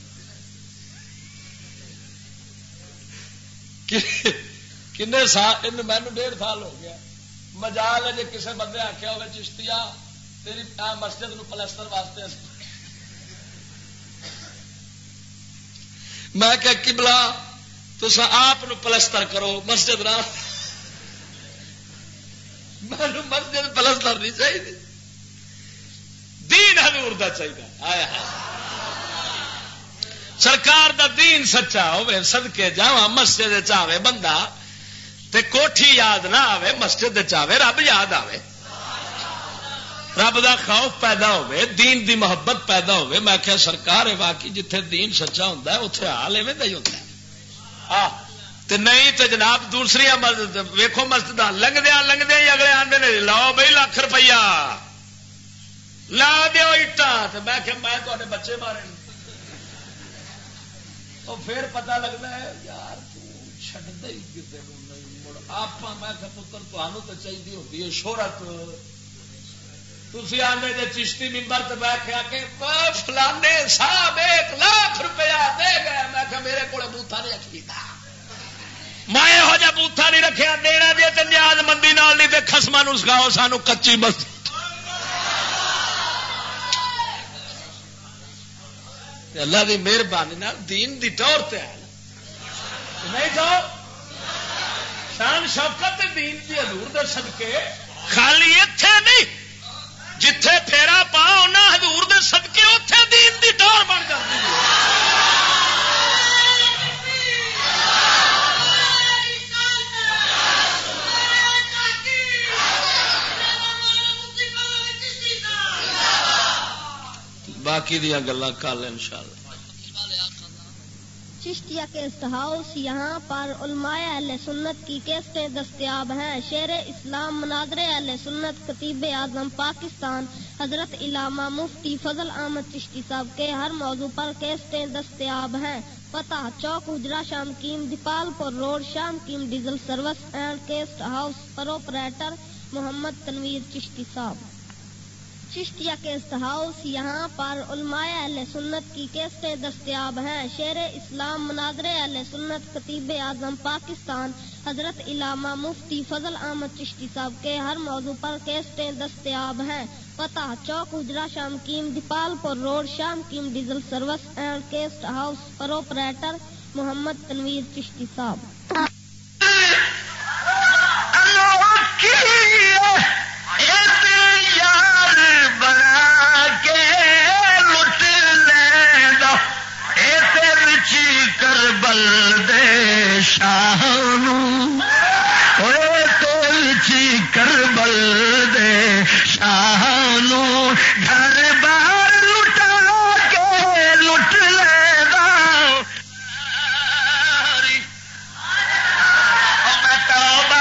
کنے سال مینو 1.5 سال ہو گیا مجال ہے جی کسی بندے آخیا ہوگا چشتیا تیری مسجد نو پلستر واسطے میں کہ قبلہ تسا آپ پلستر کرو مسجد نہ مینو مسجد پلستر نہیں چاہیے، دین حضور دا چاہیے. آیا سرکار دا دین سچا ہوے صدقے جاواں مسجد چاہے بندہ تے کوٹھی یاد نہ آوے مسجد چاہے رب یاد آوے، رب دا خوف پیدا ہوے، دین دی محبت پیدا ہوے. میں کہیا سرکار ہے واقعی جتھے دین سچا ہوندا ہے اوتھے حال ایویں دا ہی ہوندا ہے. تے نہیں تے جناب دوسری مسجد ویکھو مسجد لنگدیاں ہی اگلے آندے نے لاؤ بھائی لاکھ روپیہ لا دیو اٹاں تے میں کہ میں تواڈے بچے مارے تو پھر پتہ لگتا ہے یار چڈ ہی کسی نہیں مڑ آپ میں پتر تمہوں تو چاہیے ہوتی ہے شہرت. تھی آدھے جی چشتی ممبر سے بیٹھا کہ فلانے صاحب 1 لاکھ روپیہ دے گئے. میں کہ میرے کو بوتھا نہیں رکھتا، میں یہو جہ بوتھا نہیں رکھا دینا جی تو نیاز مندی نال نہیں تو خسما نو سکھاؤ سانو کچی مسجد. اللہ کی مہربانی دین دی ٹور تے ہے نہیں تو شان شوکت دین دی حضور دے صدقے خالی ایتھے نہیں جتھے پھیرا پا انہاں حضور دے صدقے اوتھے دین دی ٹور بن جاتی ہے. باقی دیا گلا کل انشاءاللہ۔ چشتیہ کیسٹ ہاؤس، یہاں پر علماء اہل سنت کی کیسٹیں دستیاب ہیں۔ شیر اسلام، مناظر اہل سنت، خطیب اعظم پاکستان حضرت علامہ مفتی فضل احمد چشتی صاحب کے ہر موضوع پر کیسٹیں دستیاب ہیں۔ پتہ چوک اجرا شامکیم، دیپال پور روڈ، شامکیم diesel service and cassette house, proprietor Muhammad Tanveer Chishti صاحب۔ چشتیہ کیسٹ ہاؤس، یہاں پر علماء اہل سنت کی کیسٹیں دستیاب ہیں۔ شیر اسلام، مناظر اہل سنت، خطیب اعظم پاکستان حضرت علامہ مفتی فضل احمد چشتی صاحب کے ہر موضوع پر کیسٹیں دستیاب ہیں۔ پتہ چوک اجرا شامکیم، دیپال پور روڈ، شامکیم diesel service and cassette house, proprietor Muhammad Tanveer Chishti صاحب۔ کربل دے شانو کربل دے شانو گھر بار لٹا کے لٹ لے گا میں توبہ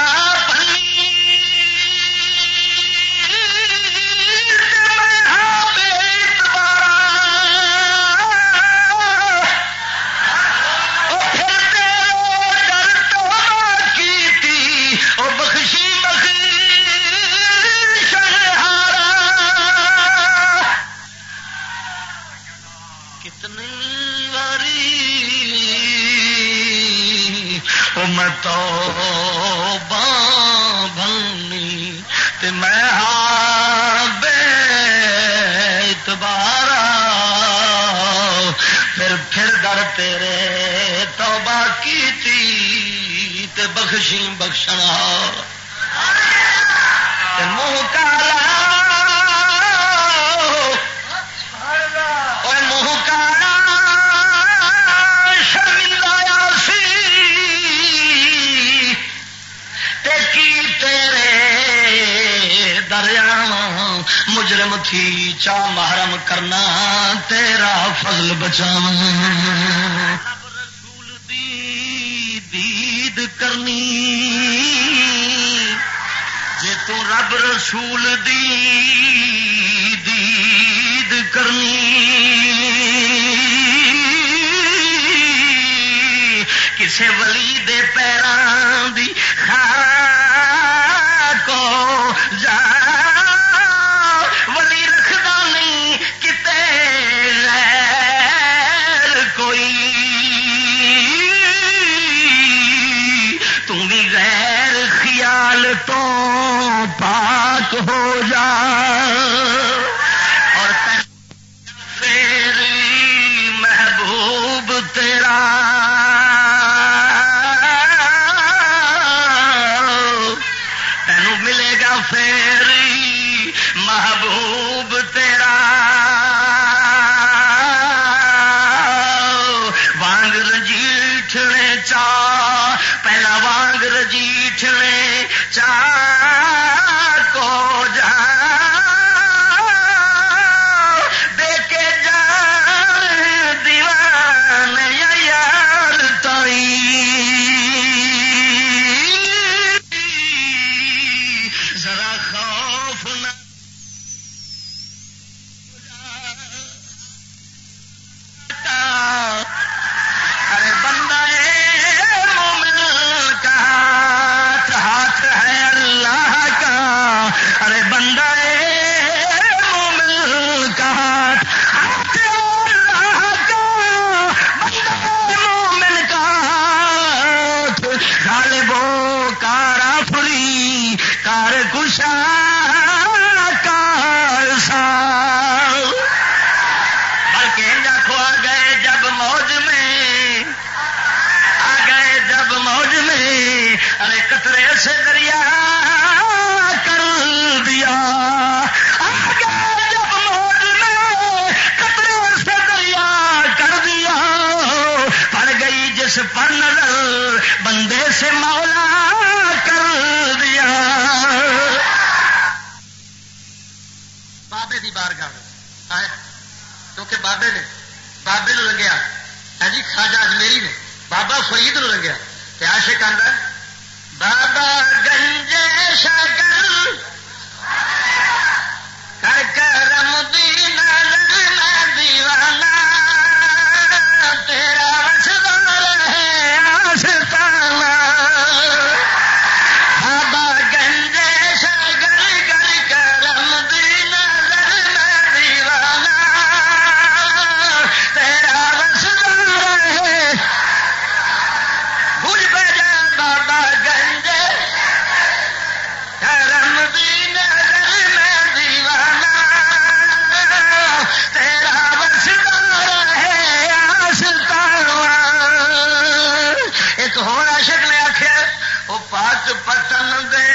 میں توبہ بھنی تے میں بے اعتبارا پھر در تیرے توبہ کیتی تے بخشی بخشنا تے منہ کالا منہ کالا مجرم تھی چا محرم کرنا تیرا فضل بچاواں رب رسول دی دید کرنی جے تو رب رسول دی دید کرنی کسے ولی دے پیراں دی خاک کو جا تو پاک ہو جا اور تیری محبوب تیرا تینوں ملے گا فیری محبوب تیرا وانگ رجیٹھنے چا پہلا وانگ رجیٹھنے کو جا دیکھے جان دیوان یار تائی ذرا خوف نہ ارے بندہ مومن کا ہاتھ ہے اللہ کا، ارے بندہ مومن کا ہاتھ اللہ کا، بندہ مومن کا ہاتھ غالب و کارافری کار کشا کار سال بلکہ جاکو آ گئے جب موج میں، آ گئے جب موج میں، ارے قطرے سے دریا کر دیا، آ گئے جب موج میں قطرے سے دریا کر دیا، پڑ گئی جس پر نظر بندے سے مولا کر دیا۔ بابے دی بارگاہ کیونکہ بابے نے بابے نو لگیا ہے جی خواجہ اجمیری نے بابا فرید نو لگیا تے عاشق آندا بابا گنجے شگر کر کرم دی نظر میں دیوانہ تیرا وسدا رہے آستانہ بابا گنجے شگر کر کرم دی نظر میں دیوانہ تیرا وسدا رہے بھول پہ جا بابا گنجے کرم دی نظر میں دیوانہ تیرا وسدا رہے آستانہ ایک ہور عاشق نے آخیا وہ پاک پتن دے